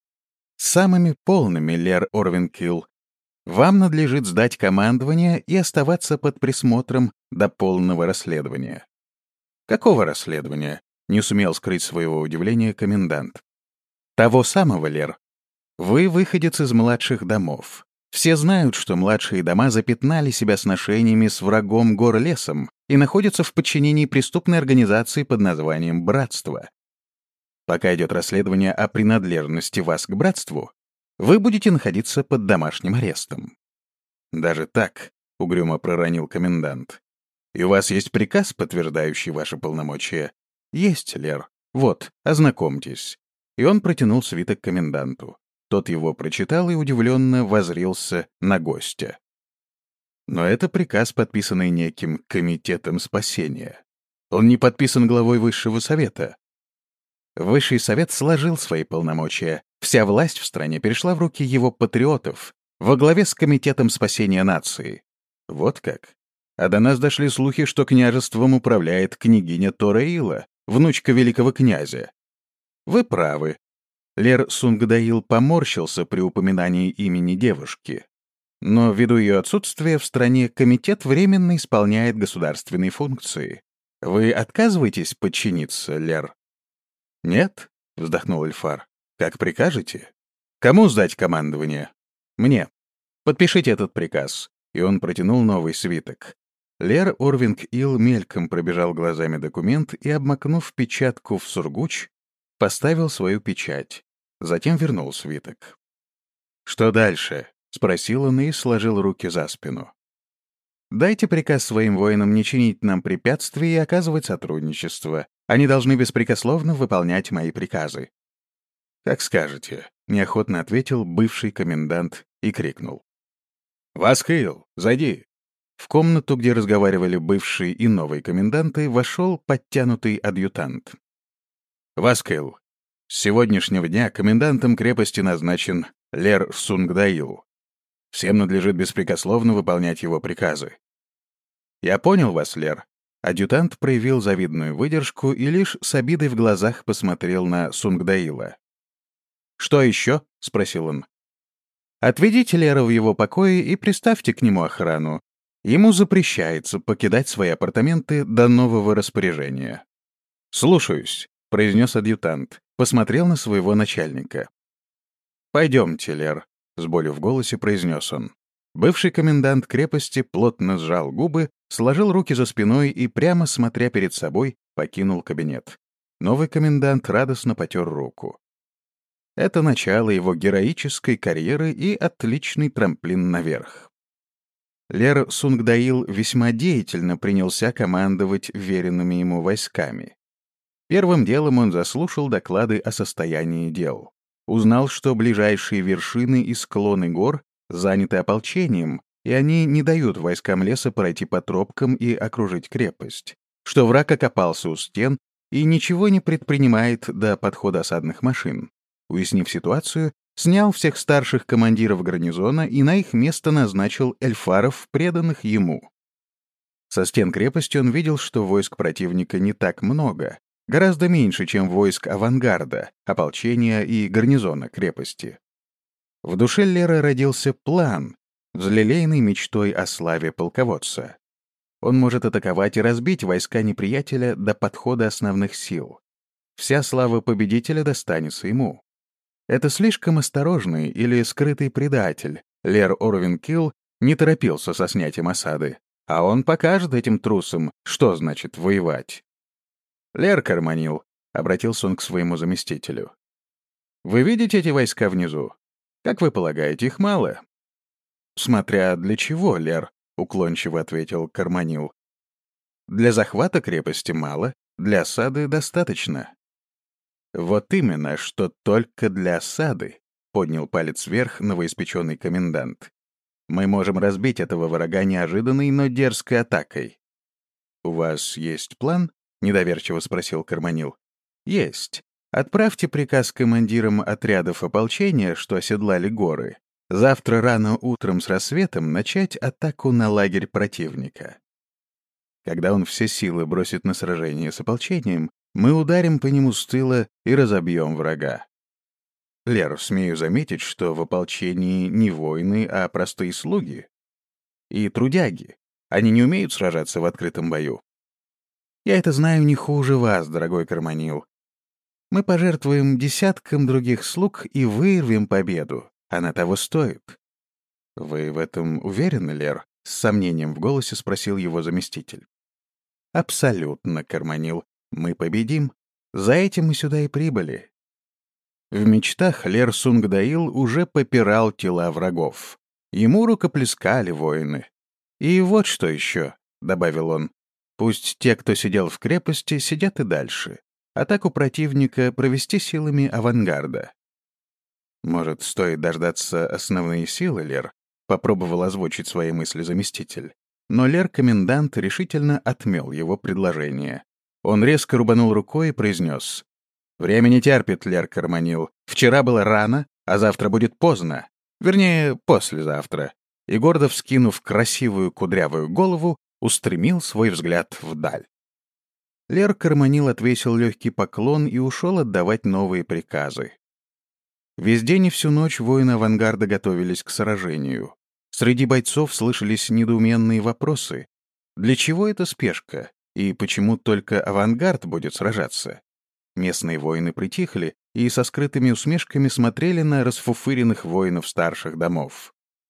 «Самыми полными, Лер Орвинг-Ил. Вам надлежит сдать командование и оставаться под присмотром до полного расследования». «Какого расследования?» — не сумел скрыть своего удивления комендант. «Того самого, Лер. Вы выходец из младших домов. Все знают, что младшие дома запятнали себя сношениями с врагом гор лесом и находятся в подчинении преступной организации под названием «Братство». Пока идет расследование о принадлежности вас к братству, вы будете находиться под домашним арестом». «Даже так?» — угрюмо проронил комендант. «И у вас есть приказ, подтверждающий ваши полномочия?» «Есть, Лер. Вот, ознакомьтесь». И он протянул свиток коменданту. Тот его прочитал и удивленно воззрился на гостя. Но это приказ, подписанный неким Комитетом спасения. Он не подписан главой Высшего совета. Высший совет сложил свои полномочия. Вся власть в стране перешла в руки его патриотов во главе с Комитетом спасения нации. Вот как. А до нас дошли слухи, что княжеством управляет княгиня Тораила, внучка великого князя. Вы правы. Лер Сунгдаил поморщился при упоминании имени девушки. Но ввиду ее отсутствия в стране комитет временно исполняет государственные функции. Вы отказываетесь подчиниться, Лер? «Нет», — вздохнул Эльфар. «Как прикажете? Кому сдать командование?» «Мне. Подпишите этот приказ». И он протянул новый свиток. Лер Орвинг-Ил мельком пробежал глазами документ и, обмакнув печатку в сургуч, поставил свою печать. Затем вернул свиток. «Что дальше?» — спросил он и сложил руки за спину. «Дайте приказ своим воинам не чинить нам препятствий и оказывать сотрудничество. Они должны беспрекословно выполнять мои приказы». «Как скажете», — неохотно ответил бывший комендант и крикнул. «Васкейл, зайди». В комнату, где разговаривали бывший и новый коменданты, вошел подтянутый адъютант. «Васкейл, с сегодняшнего дня комендантом крепости назначен Лер Сунгдаил. Всем надлежит беспрекословно выполнять его приказы». «Я понял вас, Лер». Адъютант проявил завидную выдержку и лишь с обидой в глазах посмотрел на Сунгдаила. «Что еще?» — спросил он. «Отведите Лера в его покои и приставьте к нему охрану. Ему запрещается покидать свои апартаменты до нового распоряжения». «Слушаюсь», — произнес адъютант, посмотрел на своего начальника. «Пойдемте, Лер», — с болью в голосе произнес он. Бывший комендант крепости плотно сжал губы, сложил руки за спиной и, прямо смотря перед собой, покинул кабинет. Новый комендант радостно потер руку. Это начало его героической карьеры и отличный трамплин наверх. Лер Сунгдаил весьма деятельно принялся командовать веренными ему войсками. Первым делом он заслушал доклады о состоянии дел. узнал, что ближайшие вершины и склоны гор заняты ополчением, и они не дают войскам леса пройти по тропкам и окружить крепость, что враг окопался у стен и ничего не предпринимает до подхода осадных машин. Уяснив ситуацию, снял всех старших командиров гарнизона и на их место назначил эльфаров, преданных ему. Со стен крепости он видел, что войск противника не так много, гораздо меньше, чем войск авангарда, ополчения и гарнизона крепости. В душе Лера родился план, взлелеянный мечтой о славе полководца. Он может атаковать и разбить войска неприятеля до подхода основных сил. Вся слава победителя достанется ему. Это слишком осторожный или скрытый предатель. Лер Орвинкилл не торопился со снятием осады, а он покажет этим трусам, что значит воевать. «Лер Карманил», — обратился он к своему заместителю, — «вы видите эти войска внизу? Как вы полагаете, их мало?» «Смотря для чего, Лер», — уклончиво ответил Карманил. «Для захвата крепости мало, для осады достаточно». «Вот именно, что только для осады», — поднял палец вверх новоиспеченный комендант. «Мы можем разбить этого врага неожиданной, но дерзкой атакой». «У вас есть план?» — недоверчиво спросил Карманил. «Есть. Отправьте приказ командирам отрядов ополчения, что оседлали горы, завтра рано утром с рассветом начать атаку на лагерь противника. Когда он все силы бросит на сражение с ополчением, мы ударим по нему с тыла и разобьем врага. Лер, смею заметить, что в ополчении не воины, а простые слуги. И трудяги. Они не умеют сражаться в открытом бою. Я это знаю не хуже вас, дорогой Карманил. Мы пожертвуем десяткам других слуг и вырвем победу. Она того стоит. Вы в этом уверены, Лер? С сомнением в голосе спросил его заместитель. Абсолютно, Карманил. Мы победим. За этим мы сюда и прибыли. В мечтах Лер Сунгдаил уже попирал тела врагов. Ему рукоплескали воины. «И вот что еще», — добавил он, — «пусть те, кто сидел в крепости, сидят и дальше. Атаку противника провести силами авангарда». «Может, стоит дождаться основные силы, Лер?» — попробовал озвучить свои мысли заместитель. Но Лер-комендант решительно отмел его предложение. Он резко рубанул рукой и произнес: «Время не терпит, Лер Карманил. Вчера было рано, а завтра будет поздно. Вернее, послезавтра». И гордо вскинув красивую кудрявую голову, устремил свой взгляд вдаль. Лер Карманил отвесил легкий поклон и ушел отдавать новые приказы. Весь день и всю ночь воины авангарда готовились к сражению. Среди бойцов слышались недоуменные вопросы. Для чего эта спешка? И почему только авангард будет сражаться? Местные воины притихли и со скрытыми усмешками смотрели на расфуфыренных воинов старших домов.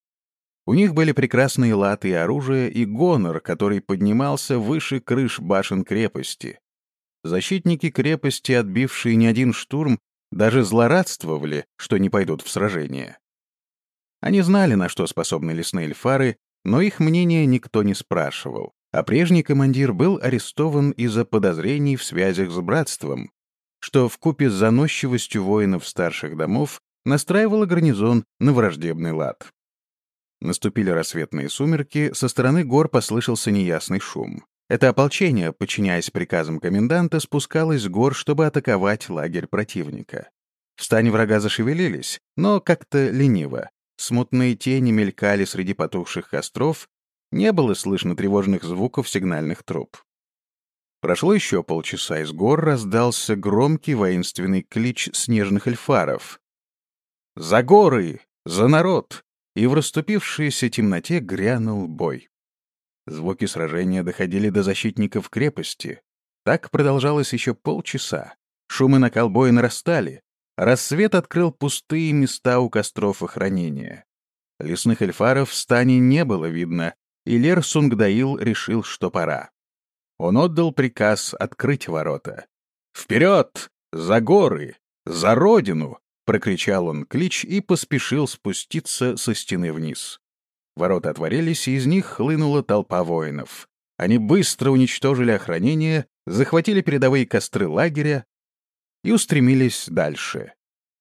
У них были прекрасные латы и оружие, и гонор, который поднимался выше крыш башен крепости. Защитники крепости, отбившие не один штурм, даже злорадствовали, что не пойдут в сражение. Они знали, на что способны лесные эльфары, но их мнение никто не спрашивал, а прежний командир был арестован из-за подозрений в связях с братством, что вкупе с заносчивостью воинов старших домов настраивало гарнизон на враждебный лад. Наступили рассветные сумерки, со стороны гор послышался неясный шум. Это ополчение, подчиняясь приказам коменданта, спускалось с гор, чтобы атаковать лагерь противника. В стане врага зашевелились, но как-то лениво. Смутные тени мелькали среди потухших костров, не было слышно тревожных звуков сигнальных труб. Прошло еще полчаса, из гор раздался громкий воинственный клич снежных эльфаров. «За горы! За народ!» И в расступившейся темноте грянул бой. Звуки сражения доходили до защитников крепости. Так продолжалось еще полчаса. Шум и накал боя нарастали. Рассвет открыл пустые места у костров охранения. Лесных эльфаров в стане не было видно, и Лер Сунгдаил решил, что пора. Он отдал приказ открыть ворота. «Вперед! За горы! За родину!» — прокричал он клич и поспешил спуститься со стены вниз. Ворота отворились, и из них хлынула толпа воинов. Они быстро уничтожили охранение, захватили передовые костры лагеря и устремились дальше.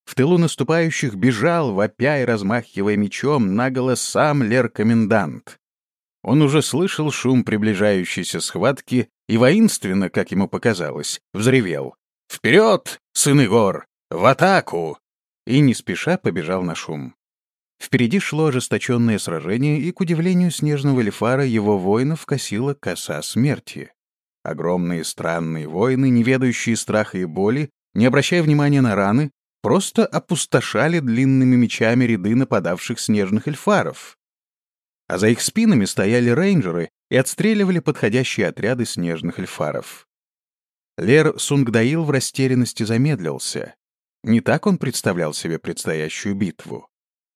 В тылу наступающих бежал, вопя и размахивая мечом, наголо сам лер-комендант. Он уже слышал шум приближающейся схватки и воинственно, как ему показалось, взревел: «Вперед, сыны гор! В атаку!» И не спеша побежал на шум. Впереди шло ожесточенное сражение, и, к удивлению снежного эльфара, его воинов косила коса смерти. Огромные странные воины, не ведающие страха и боли, не обращая внимания на раны, просто опустошали длинными мечами ряды нападавших снежных эльфаров. А за их спинами стояли рейнджеры и отстреливали подходящие отряды снежных эльфаров. Лер Сунгдаил в растерянности замедлился. Не так он представлял себе предстоящую битву.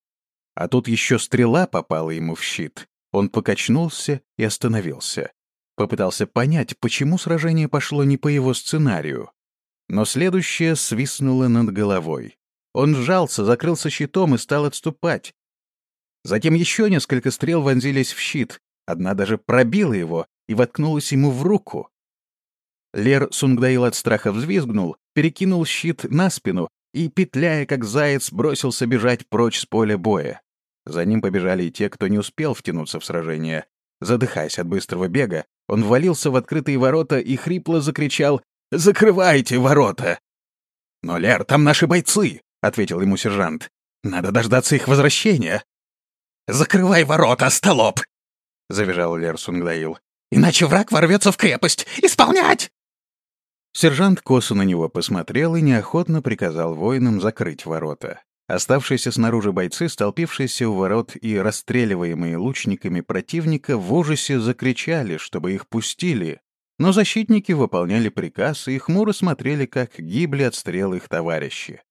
А тут еще стрела попала ему в щит. Он покачнулся и остановился. Попытался понять, почему сражение пошло не по его сценарию. Но следующее свистнуло над головой. Он сжался, закрылся щитом и стал отступать. Затем еще несколько стрел вонзились в щит. Одна даже пробила его и воткнулась ему в руку. Лер Сунгдаил от страха взвизгнул, перекинул щит на спину и, петляя как заяц, бросился бежать прочь с поля боя. За ним побежали и те, кто не успел втянуться в сражение. Задыхаясь от быстрого бега, он ввалился в открытые ворота и хрипло закричал: «Закрывайте ворота!» «Но, Лер, там наши бойцы!» — ответил ему сержант. «Надо дождаться их возвращения!» «Закрывай ворота, остолоп!» — завизжал Лер Сунгдаил. «Иначе враг ворвется в крепость! Исполнять!» Сержант косо на него посмотрел и неохотно приказал воинам закрыть ворота. Оставшиеся снаружи бойцы, столпившиеся у ворот и расстреливаемые лучниками противника, в ужасе закричали, чтобы их пустили, но защитники выполняли приказ и хмуро смотрели, как гибли от стрел их товарищи.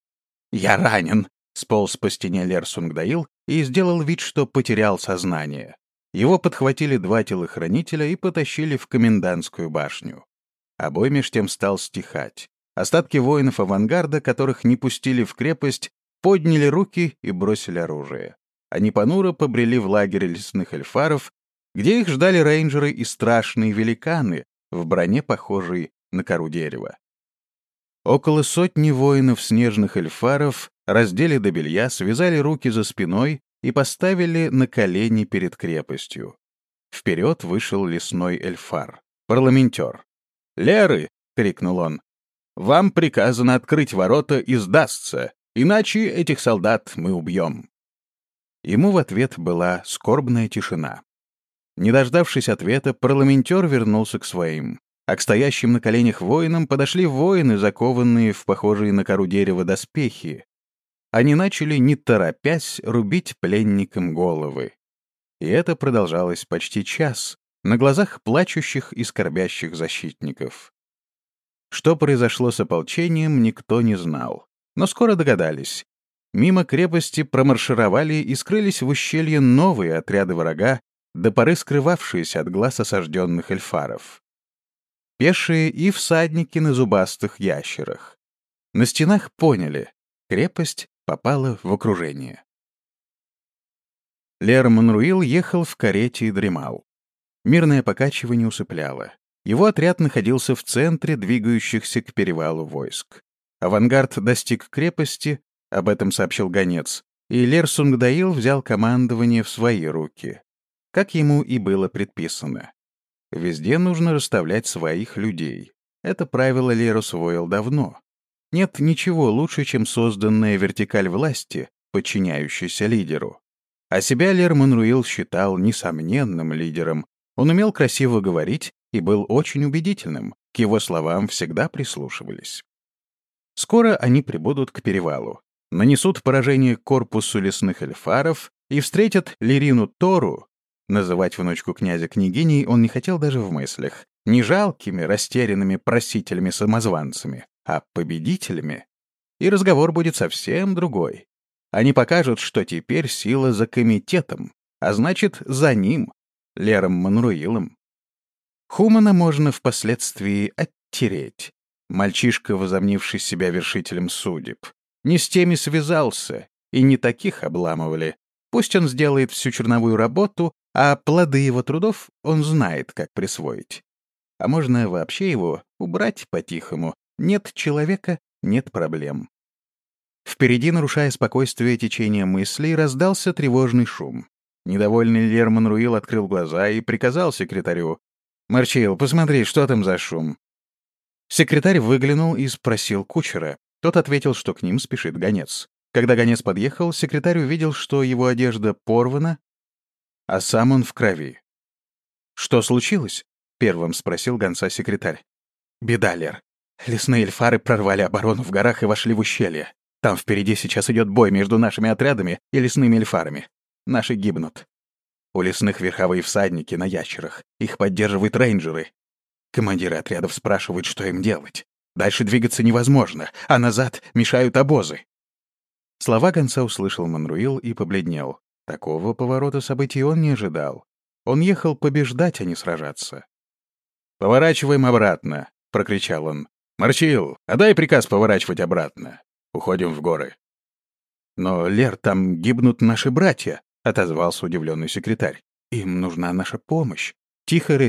«Я ранен!» — сполз по стене Лер Сунгдаил и сделал вид, что потерял сознание. Его подхватили два телохранителя и потащили в комендантскую башню. А бой меж тем стал стихать. Остатки воинов авангарда, которых не пустили в крепость, подняли руки и бросили оружие. Они понуро побрели в лагерь лесных эльфаров, где их ждали рейнджеры и страшные великаны в броне, похожей на кору дерева. Около сотни воинов снежных эльфаров раздели до белья, связали руки за спиной и поставили на колени перед крепостью. Вперед вышел лесной эльфар, парламентер. «Леры!» — крикнул он. «Вам приказано открыть ворота и сдастся, иначе этих солдат мы убьем». Ему в ответ была скорбная тишина. Не дождавшись ответа, парламентер вернулся к своим, а к стоящим на коленях воинам подошли воины, закованные в похожие на кору дерева доспехи. Они начали, не торопясь, рубить пленникам головы. И это продолжалось почти час, на глазах плачущих и скорбящих защитников. Что произошло с ополчением, никто не знал, но скоро догадались. Мимо крепости промаршировали и скрылись в ущелье новые отряды врага, до поры скрывавшиеся от глаз осажденных эльфаров. Пешие и всадники на зубастых ящерах. На стенах поняли — крепость попала в окружение. Лер Монруил ехал в карете и дремал. Мирное покачивание усыпляло. Его отряд находился в центре двигающихся к перевалу войск. Авангард достиг крепости, об этом сообщил гонец, и Лер Сунгдаил взял командование в свои руки, как ему и было предписано. Везде нужно расставлять своих людей. Это правило Лер усвоил давно. Нет ничего лучше, чем созданная вертикаль власти, подчиняющаяся лидеру. А себя Лер Монруил считал несомненным лидером. Он умел красиво говорить и был очень убедительным, к его словам всегда прислушивались. Скоро они прибудут к перевалу, нанесут поражение корпусу лесных эльфаров и встретят Лерину Тору, называть внучку князя княгиней он не хотел даже в мыслях, не жалкими, растерянными просителями-самозванцами, а победителями. И разговор будет совсем другой. Они покажут, что теперь сила за комитетом, а значит, за ним, Лером Монруилом. Хумана можно впоследствии оттереть. Мальчишка, возомнивший себя вершителем судеб. Не с теми связался, и не таких обламывали. Пусть он сделает всю черновую работу, а плоды его трудов он знает, как присвоить. А можно вообще его убрать по-тихому. Нет человека — нет проблем. Впереди, нарушая спокойствие течения мыслей, раздался тревожный шум. Недовольный Лер Монруил открыл глаза и приказал секретарю: «Марчил, посмотри, что там за шум?» Секретарь выглянул и спросил кучера. Тот ответил, что к ним спешит гонец. Когда гонец подъехал, секретарь увидел, что его одежда порвана, а сам он в крови. «Что случилось?» — первым спросил гонца секретарь. «Беда, Лер. Лесные эльфары прорвали оборону в горах и вошли в ущелье. Там впереди сейчас идет бой между нашими отрядами и лесными эльфарами. Наши гибнут. У лесных верховые всадники на ящерах. Их поддерживают рейнджеры. Командиры отрядов спрашивают, что им делать. Дальше двигаться невозможно, а назад мешают обозы». Слова гонца услышал Монруил и побледнел. Такого поворота событий он не ожидал. Он ехал побеждать, а не сражаться. «Поворачиваем обратно», — прокричал он. «Марчил, отдай приказ поворачивать обратно. Уходим в горы». «Но, Лер, там гибнут наши братья», — отозвался удивленный секретарь. «Им нужна наша помощь». Тихо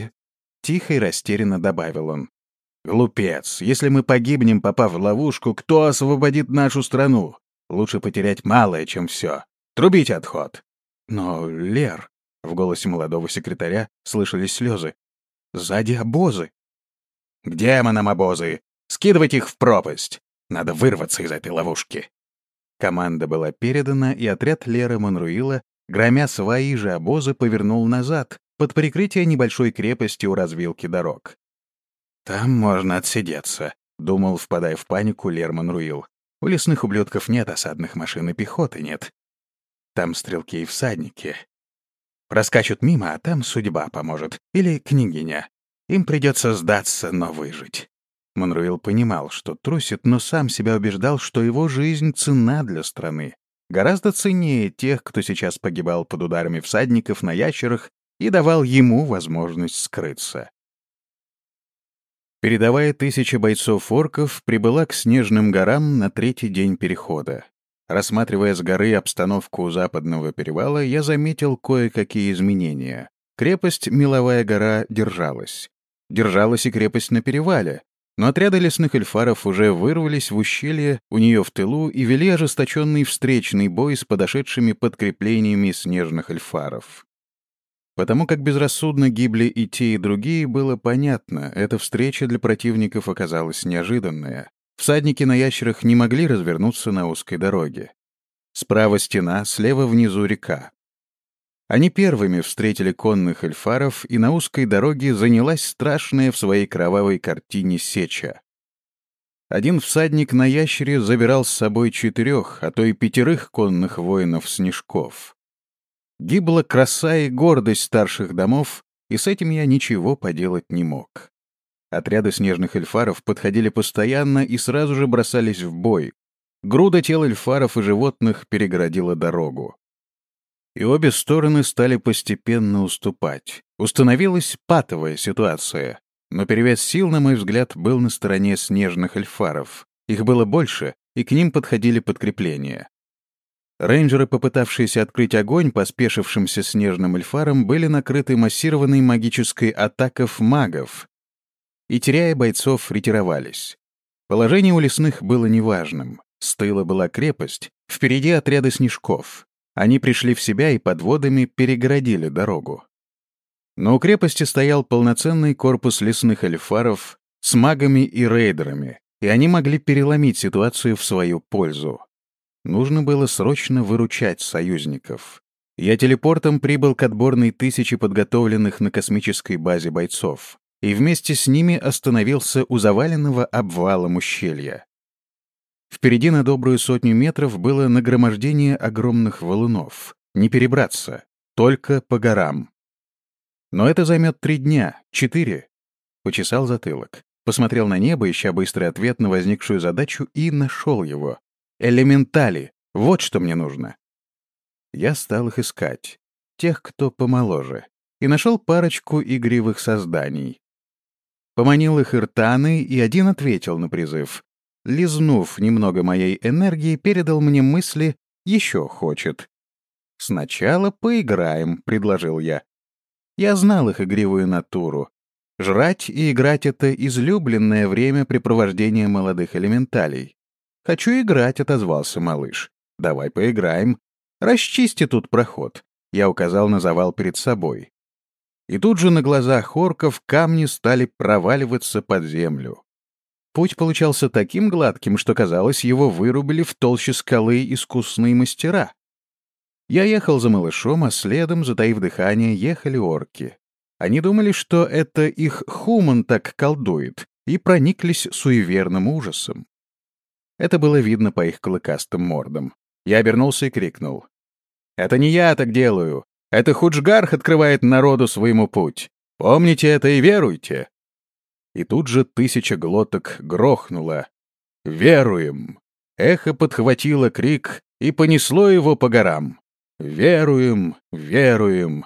и растерянно добавил он. «Глупец, если мы погибнем, попав в ловушку, кто освободит нашу страну? Лучше потерять малое, чем все. Трубите отход». «Но, Лер», — в голосе молодого секретаря слышались слезы, — «сзади обозы». «К демонам обозы! Скидывайте их в пропасть! Надо вырваться из этой ловушки!» Команда была передана, и отряд Лера Монруила, громя свои же обозы, повернул назад, под прикрытие небольшой крепости у развилки дорог. «Там можно отсидеться», — думал, впадая в панику, Лер Монруил. «У лесных ублюдков нет осадных машин и пехоты нет. Там стрелки и всадники. Проскачут мимо, а там судьба поможет. Или княгиня. Им придется сдаться, но выжить». Монруил понимал, что трусит, но сам себя убеждал, что его жизнь ценна для страны. Гораздо ценнее тех, кто сейчас погибал под ударами всадников на ящерах и давал ему возможность скрыться. Передовая 1000 бойцов-орков прибыла к Снежным горам на 3-й день перехода. Рассматривая с горы обстановку у западного перевала, я заметил кое-какие изменения. Крепость Меловая гора держалась. Держалась и крепость на перевале, но отряды лесных эльфаров уже вырвались в ущелье у нее в тылу и вели ожесточенный встречный бой с подошедшими подкреплениями снежных эльфаров. Потому как безрассудно гибли и те, и другие, было понятно, эта встреча для противников оказалась неожиданная. Всадники на ящерах не могли развернуться на узкой дороге. Справа стена, слева внизу река. Они первыми встретили конных эльфаров, и на узкой дороге занялась страшная в своей кровавой картине сеча. Один всадник на ящере забирал с собой 4, а то и 5 конных воинов-снежков. Гибла краса и гордость старших домов, и с этим я ничего поделать не мог. Отряды снежных эльфаров подходили постоянно и сразу же бросались в бой. Груда тел эльфаров и животных перегородила дорогу. И обе стороны стали постепенно уступать. Установилась патовая ситуация. Но перевес сил, на мой взгляд, был на стороне снежных эльфаров. Их было больше, и к ним подходили подкрепления. Рейнджеры, попытавшиеся открыть огонь по спешившимся снежным эльфарам, были накрыты массированной магической атакой магов и, теряя бойцов, ретировались. Положение у лесных было неважным. С тыла была крепость, впереди отряды снежков. Они пришли в себя и подводами перегородили дорогу. Но у крепости стоял полноценный корпус лесных эльфаров с магами и рейдерами, и они могли переломить ситуацию в свою пользу. Нужно было срочно выручать союзников. Я телепортом прибыл к отборной 1000 подготовленных на космической базе бойцов, и вместе с ними остановился у заваленного обвалом ущелья. Впереди на добрую 100 метров было нагромождение огромных валунов. Не перебраться, только по горам. Но это займет 3 дня, 4. Почесал затылок, посмотрел на небо, ища быстрый ответ на возникшую задачу, и нашел его. Элементали, вот что мне нужно. Я стал их искать, тех, кто помоложе, и нашел парочку игривых созданий. Поманил их Иртаны, и один ответил на призыв. Лизнув немного моей энергии, передал мне мысли «еще хочет». «Сначала поиграем», — предложил я. Я знал их игривую натуру. Жрать и играть — это излюбленное времяпрепровождение молодых элементалей. «Хочу играть», — отозвался малыш. «Давай поиграем. Расчисти тут проход». Я указал на завал перед собой. И тут же на глазах орков камни стали проваливаться под землю. Путь получался таким гладким, что, казалось, его вырубили в толще скалы искусные мастера. Я ехал за малышом, а следом, затаив дыхание, ехали орки. Они думали, что это их Хуман так колдует, и прониклись суеверным ужасом. Это было видно по их клыкастым мордам. Я обернулся и крикнул: «Это не я так делаю! Это Худжгарх открывает народу своему путь! Помните это и веруйте!» И тут же 1000 глоток грохнуло: «Веруем!» Эхо подхватило крик и понесло его по горам. «Веруем! Веруем!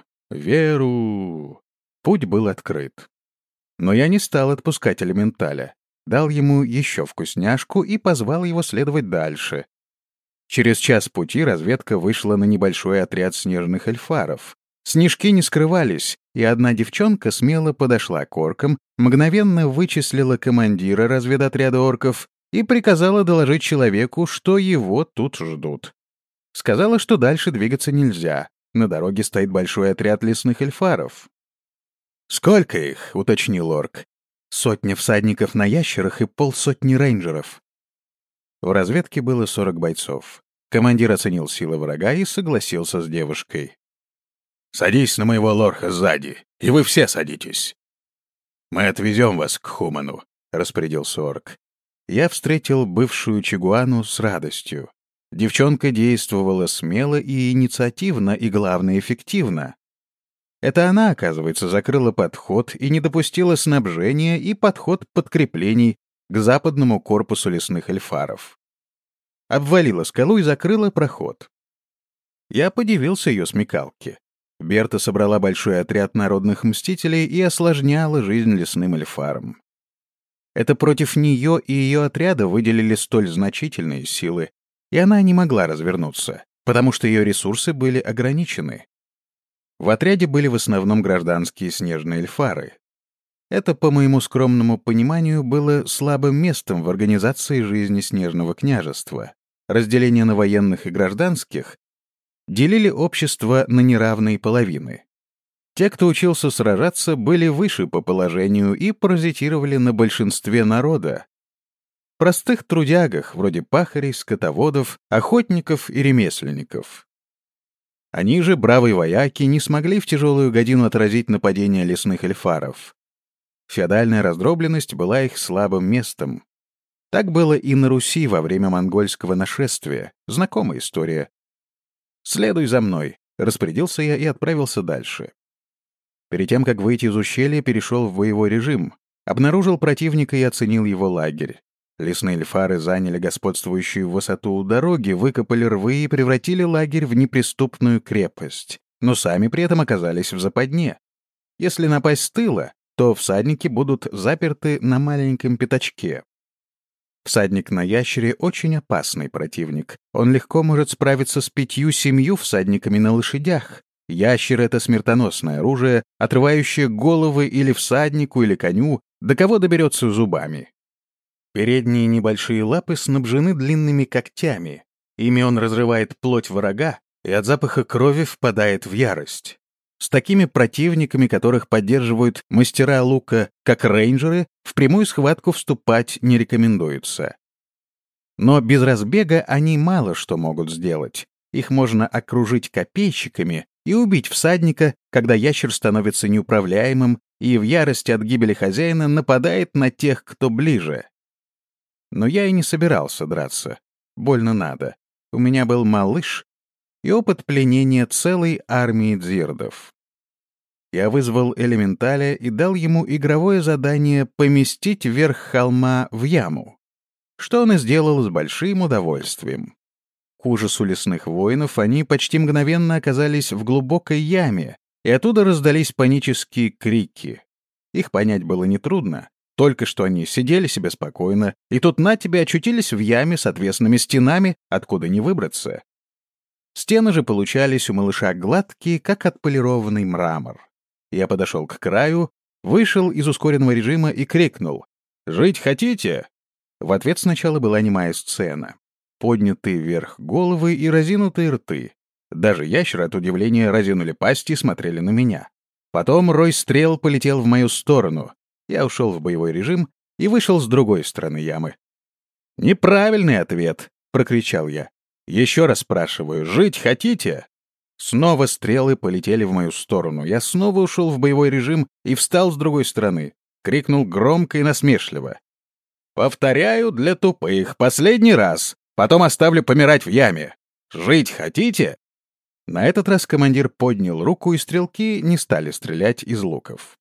Веру!» Путь был открыт. Но я не стал отпускать элементаля. Дал ему еще вкусняшку и позвал его следовать дальше. Через час пути разведка вышла на небольшой отряд снежных эльфаров. Снежки не скрывались, и одна девчонка смело подошла к оркам, мгновенно вычислила командира разведотряда орков и приказала доложить человеку, что его тут ждут. Сказала, что дальше двигаться нельзя. На дороге стоит большой отряд лесных эльфаров. «Сколько их?» — уточнил орк. «100 всадников на ящерах и 50 рейнджеров». В разведке было 40 бойцов. Командир оценил силы врага и согласился с девушкой. «Садись на моего лорха сзади, и вы все садитесь. Мы отвезем вас к Хуману», — распорядился орк. Я встретил бывшую Чигуану с радостью. Девчонка действовала смело и инициативно, и, главное, эффективно. Это она, оказывается, закрыла подход и не допустила снабжения и подход подкреплений к западному корпусу лесных эльфаров. Обвалила скалу и закрыла проход. Я подивился ее смекалке. Берта собрала большой отряд народных мстителей и осложняла жизнь лесным эльфарам. Это против нее и ее отряда выделили столь значительные силы, и она не могла развернуться, потому что ее ресурсы были ограничены. В отряде были в основном гражданские снежные эльфары. Это, по моему скромному пониманию, было слабым местом в организации жизни Снежного княжества. Разделение на военных и гражданских делили общество на неравные половины. Те, кто учился сражаться, были выше по положению и паразитировали на большинстве народа. Простых трудягах, вроде пахарей, скотоводов, охотников и ремесленников. Они же, бравые вояки, не смогли в тяжелую годину отразить нападение лесных эльфаров. Феодальная раздробленность была их слабым местом. Так было и на Руси во время монгольского нашествия. Знакомая история. «Следуй за мной», — распорядился я и отправился дальше. Перед тем, как выйти из ущелья, перешел в боевой режим, обнаружил противника и оценил его лагерь. Лесные эльфары заняли господствующую высоту у дороги, выкопали рвы и превратили лагерь в неприступную крепость, но сами при этом оказались в западне. Если напасть с тыла, то всадники будут заперты на маленьком пятачке. Всадник на ящере — очень опасный противник. Он легко может справиться с 5-7 всадниками на лошадях. Ящер — это смертоносное оружие, отрывающее головы или всаднику, или коню, до кого доберется зубами. Передние небольшие лапы снабжены длинными когтями. Ими он разрывает плоть врага и от запаха крови впадает в ярость. С такими противниками, которых поддерживают мастера лука, как рейнджеры, в прямую схватку вступать не рекомендуется. Но без разбега они мало что могут сделать. Их можно окружить копейщиками и убить всадника, когда ящер становится неуправляемым и в ярости от гибели хозяина нападает на тех, кто ближе. Но я и не собирался драться. Больно надо. У меня был малыш и опыт пленения целой армии дзирдов. Я вызвал элементаля и дал ему игровое задание поместить верх холма в яму, что он и сделал с большим удовольствием. К ужасу лесных воинов они почти мгновенно оказались в глубокой яме, и оттуда раздались панические крики. Их понять было нетрудно. Только что они сидели себе спокойно, и тут на тебе очутились в яме с отвесными стенами, откуда не выбраться. Стены же получались у малыша гладкие, как отполированный мрамор. Я подошел к краю, вышел из ускоренного режима и крикнул: «Жить хотите?» В ответ сначала была немая сцена. Поднятые вверх головы и разинутые рты. Даже ящеры от удивления разинули пасти и смотрели на меня. Потом рой стрел полетел в мою сторону. Я ушел в боевой режим и вышел с другой стороны ямы. «Неправильный ответ!» — прокричал я. «Еще раз спрашиваю, жить хотите?» Снова стрелы полетели в мою сторону. Я снова ушел в боевой режим и встал с другой стороны. Крикнул громко и насмешливо. «Повторяю для тупых, последний раз. Потом оставлю помирать в яме. Жить хотите?» На этот раз командир поднял руку, и стрелки не стали стрелять из луков.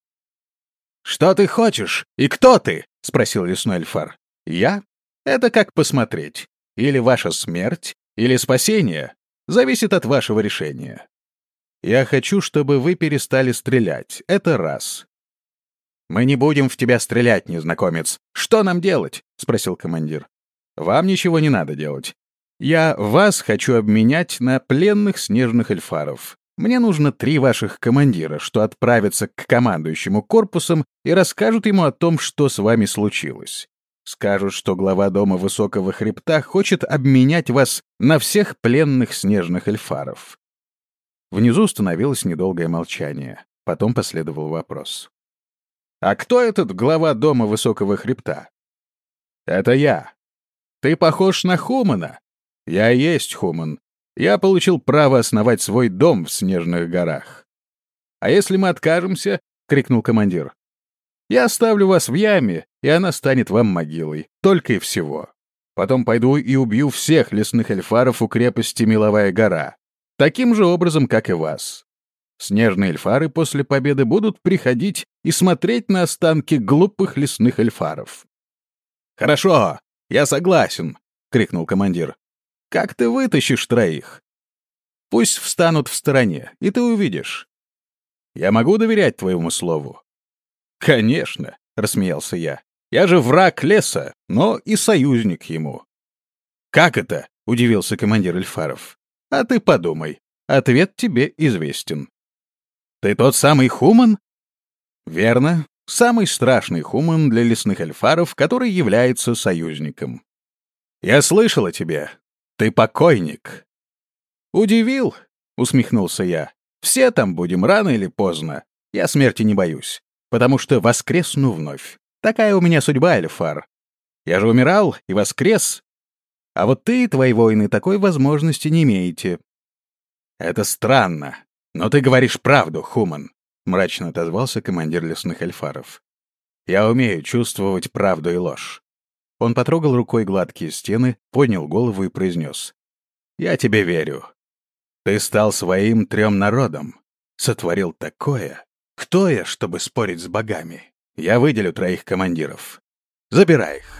«Что ты хочешь? И кто ты?» — спросил лесной эльфар. «Я? Это как посмотреть. Или ваша смерть, или спасение. Зависит от вашего решения. Я хочу, чтобы вы перестали стрелять. Это раз». «Мы не будем в тебя стрелять, незнакомец. Что нам делать?» — спросил командир. «Вам ничего не надо делать. Я вас хочу обменять на пленных снежных эльфаров. Мне нужно 3 ваших командира, что отправятся к командующему корпусом и расскажут ему о том, что с вами случилось. Скажут, что глава дома Высокого Хребта хочет обменять вас на всех пленных снежных эльфаров». Внизу установилось недолгое молчание. Потом последовал вопрос. «А кто этот глава дома Высокого Хребта?» «Это я. Ты похож на Хумана?» «Я и есть Хуман. Я получил право основать свой дом в Снежных горах». «А если мы откажемся?» — крикнул командир. «Я оставлю вас в яме, и она станет вам могилой. Только и всего. Потом пойду и убью всех лесных эльфаров у крепости Меловая гора. Таким же образом, как и вас. Снежные эльфары после победы будут приходить и смотреть на останки глупых лесных эльфаров». «Хорошо, я согласен», — крикнул командир. «Как ты вытащишь 3? Пусть встанут в стороне, и ты увидишь. Я могу доверять твоему слову?» «Конечно», — рассмеялся я. «Я же враг леса, но и союзник ему». «Как это?» — удивился командир эльфаров. «А ты подумай. Ответ тебе известен». «Ты тот самый Хуман?» «Верно. Самый страшный Хуман для лесных эльфаров, который является союзником. Я слышал о тебе. Ты покойник». «Удивил?» — усмехнулся я. «Все там будем рано или поздно. Я смерти не боюсь, потому что воскресну вновь. Такая у меня судьба, эльфар. Я же умирал и воскрес. А вот ты и твои воины такой возможности не имеете». «Это странно. Но ты говоришь правду, Хуман», — мрачно отозвался командир лесных эльфаров. «Я умею чувствовать правду и ложь». Он потрогал рукой гладкие стены, поднял голову и произнес. «Я тебе верю. Ты стал своим 3 народам. Сотворил такое. Кто я, чтобы спорить с богами? Я выделю 3 командиров. Забирай их.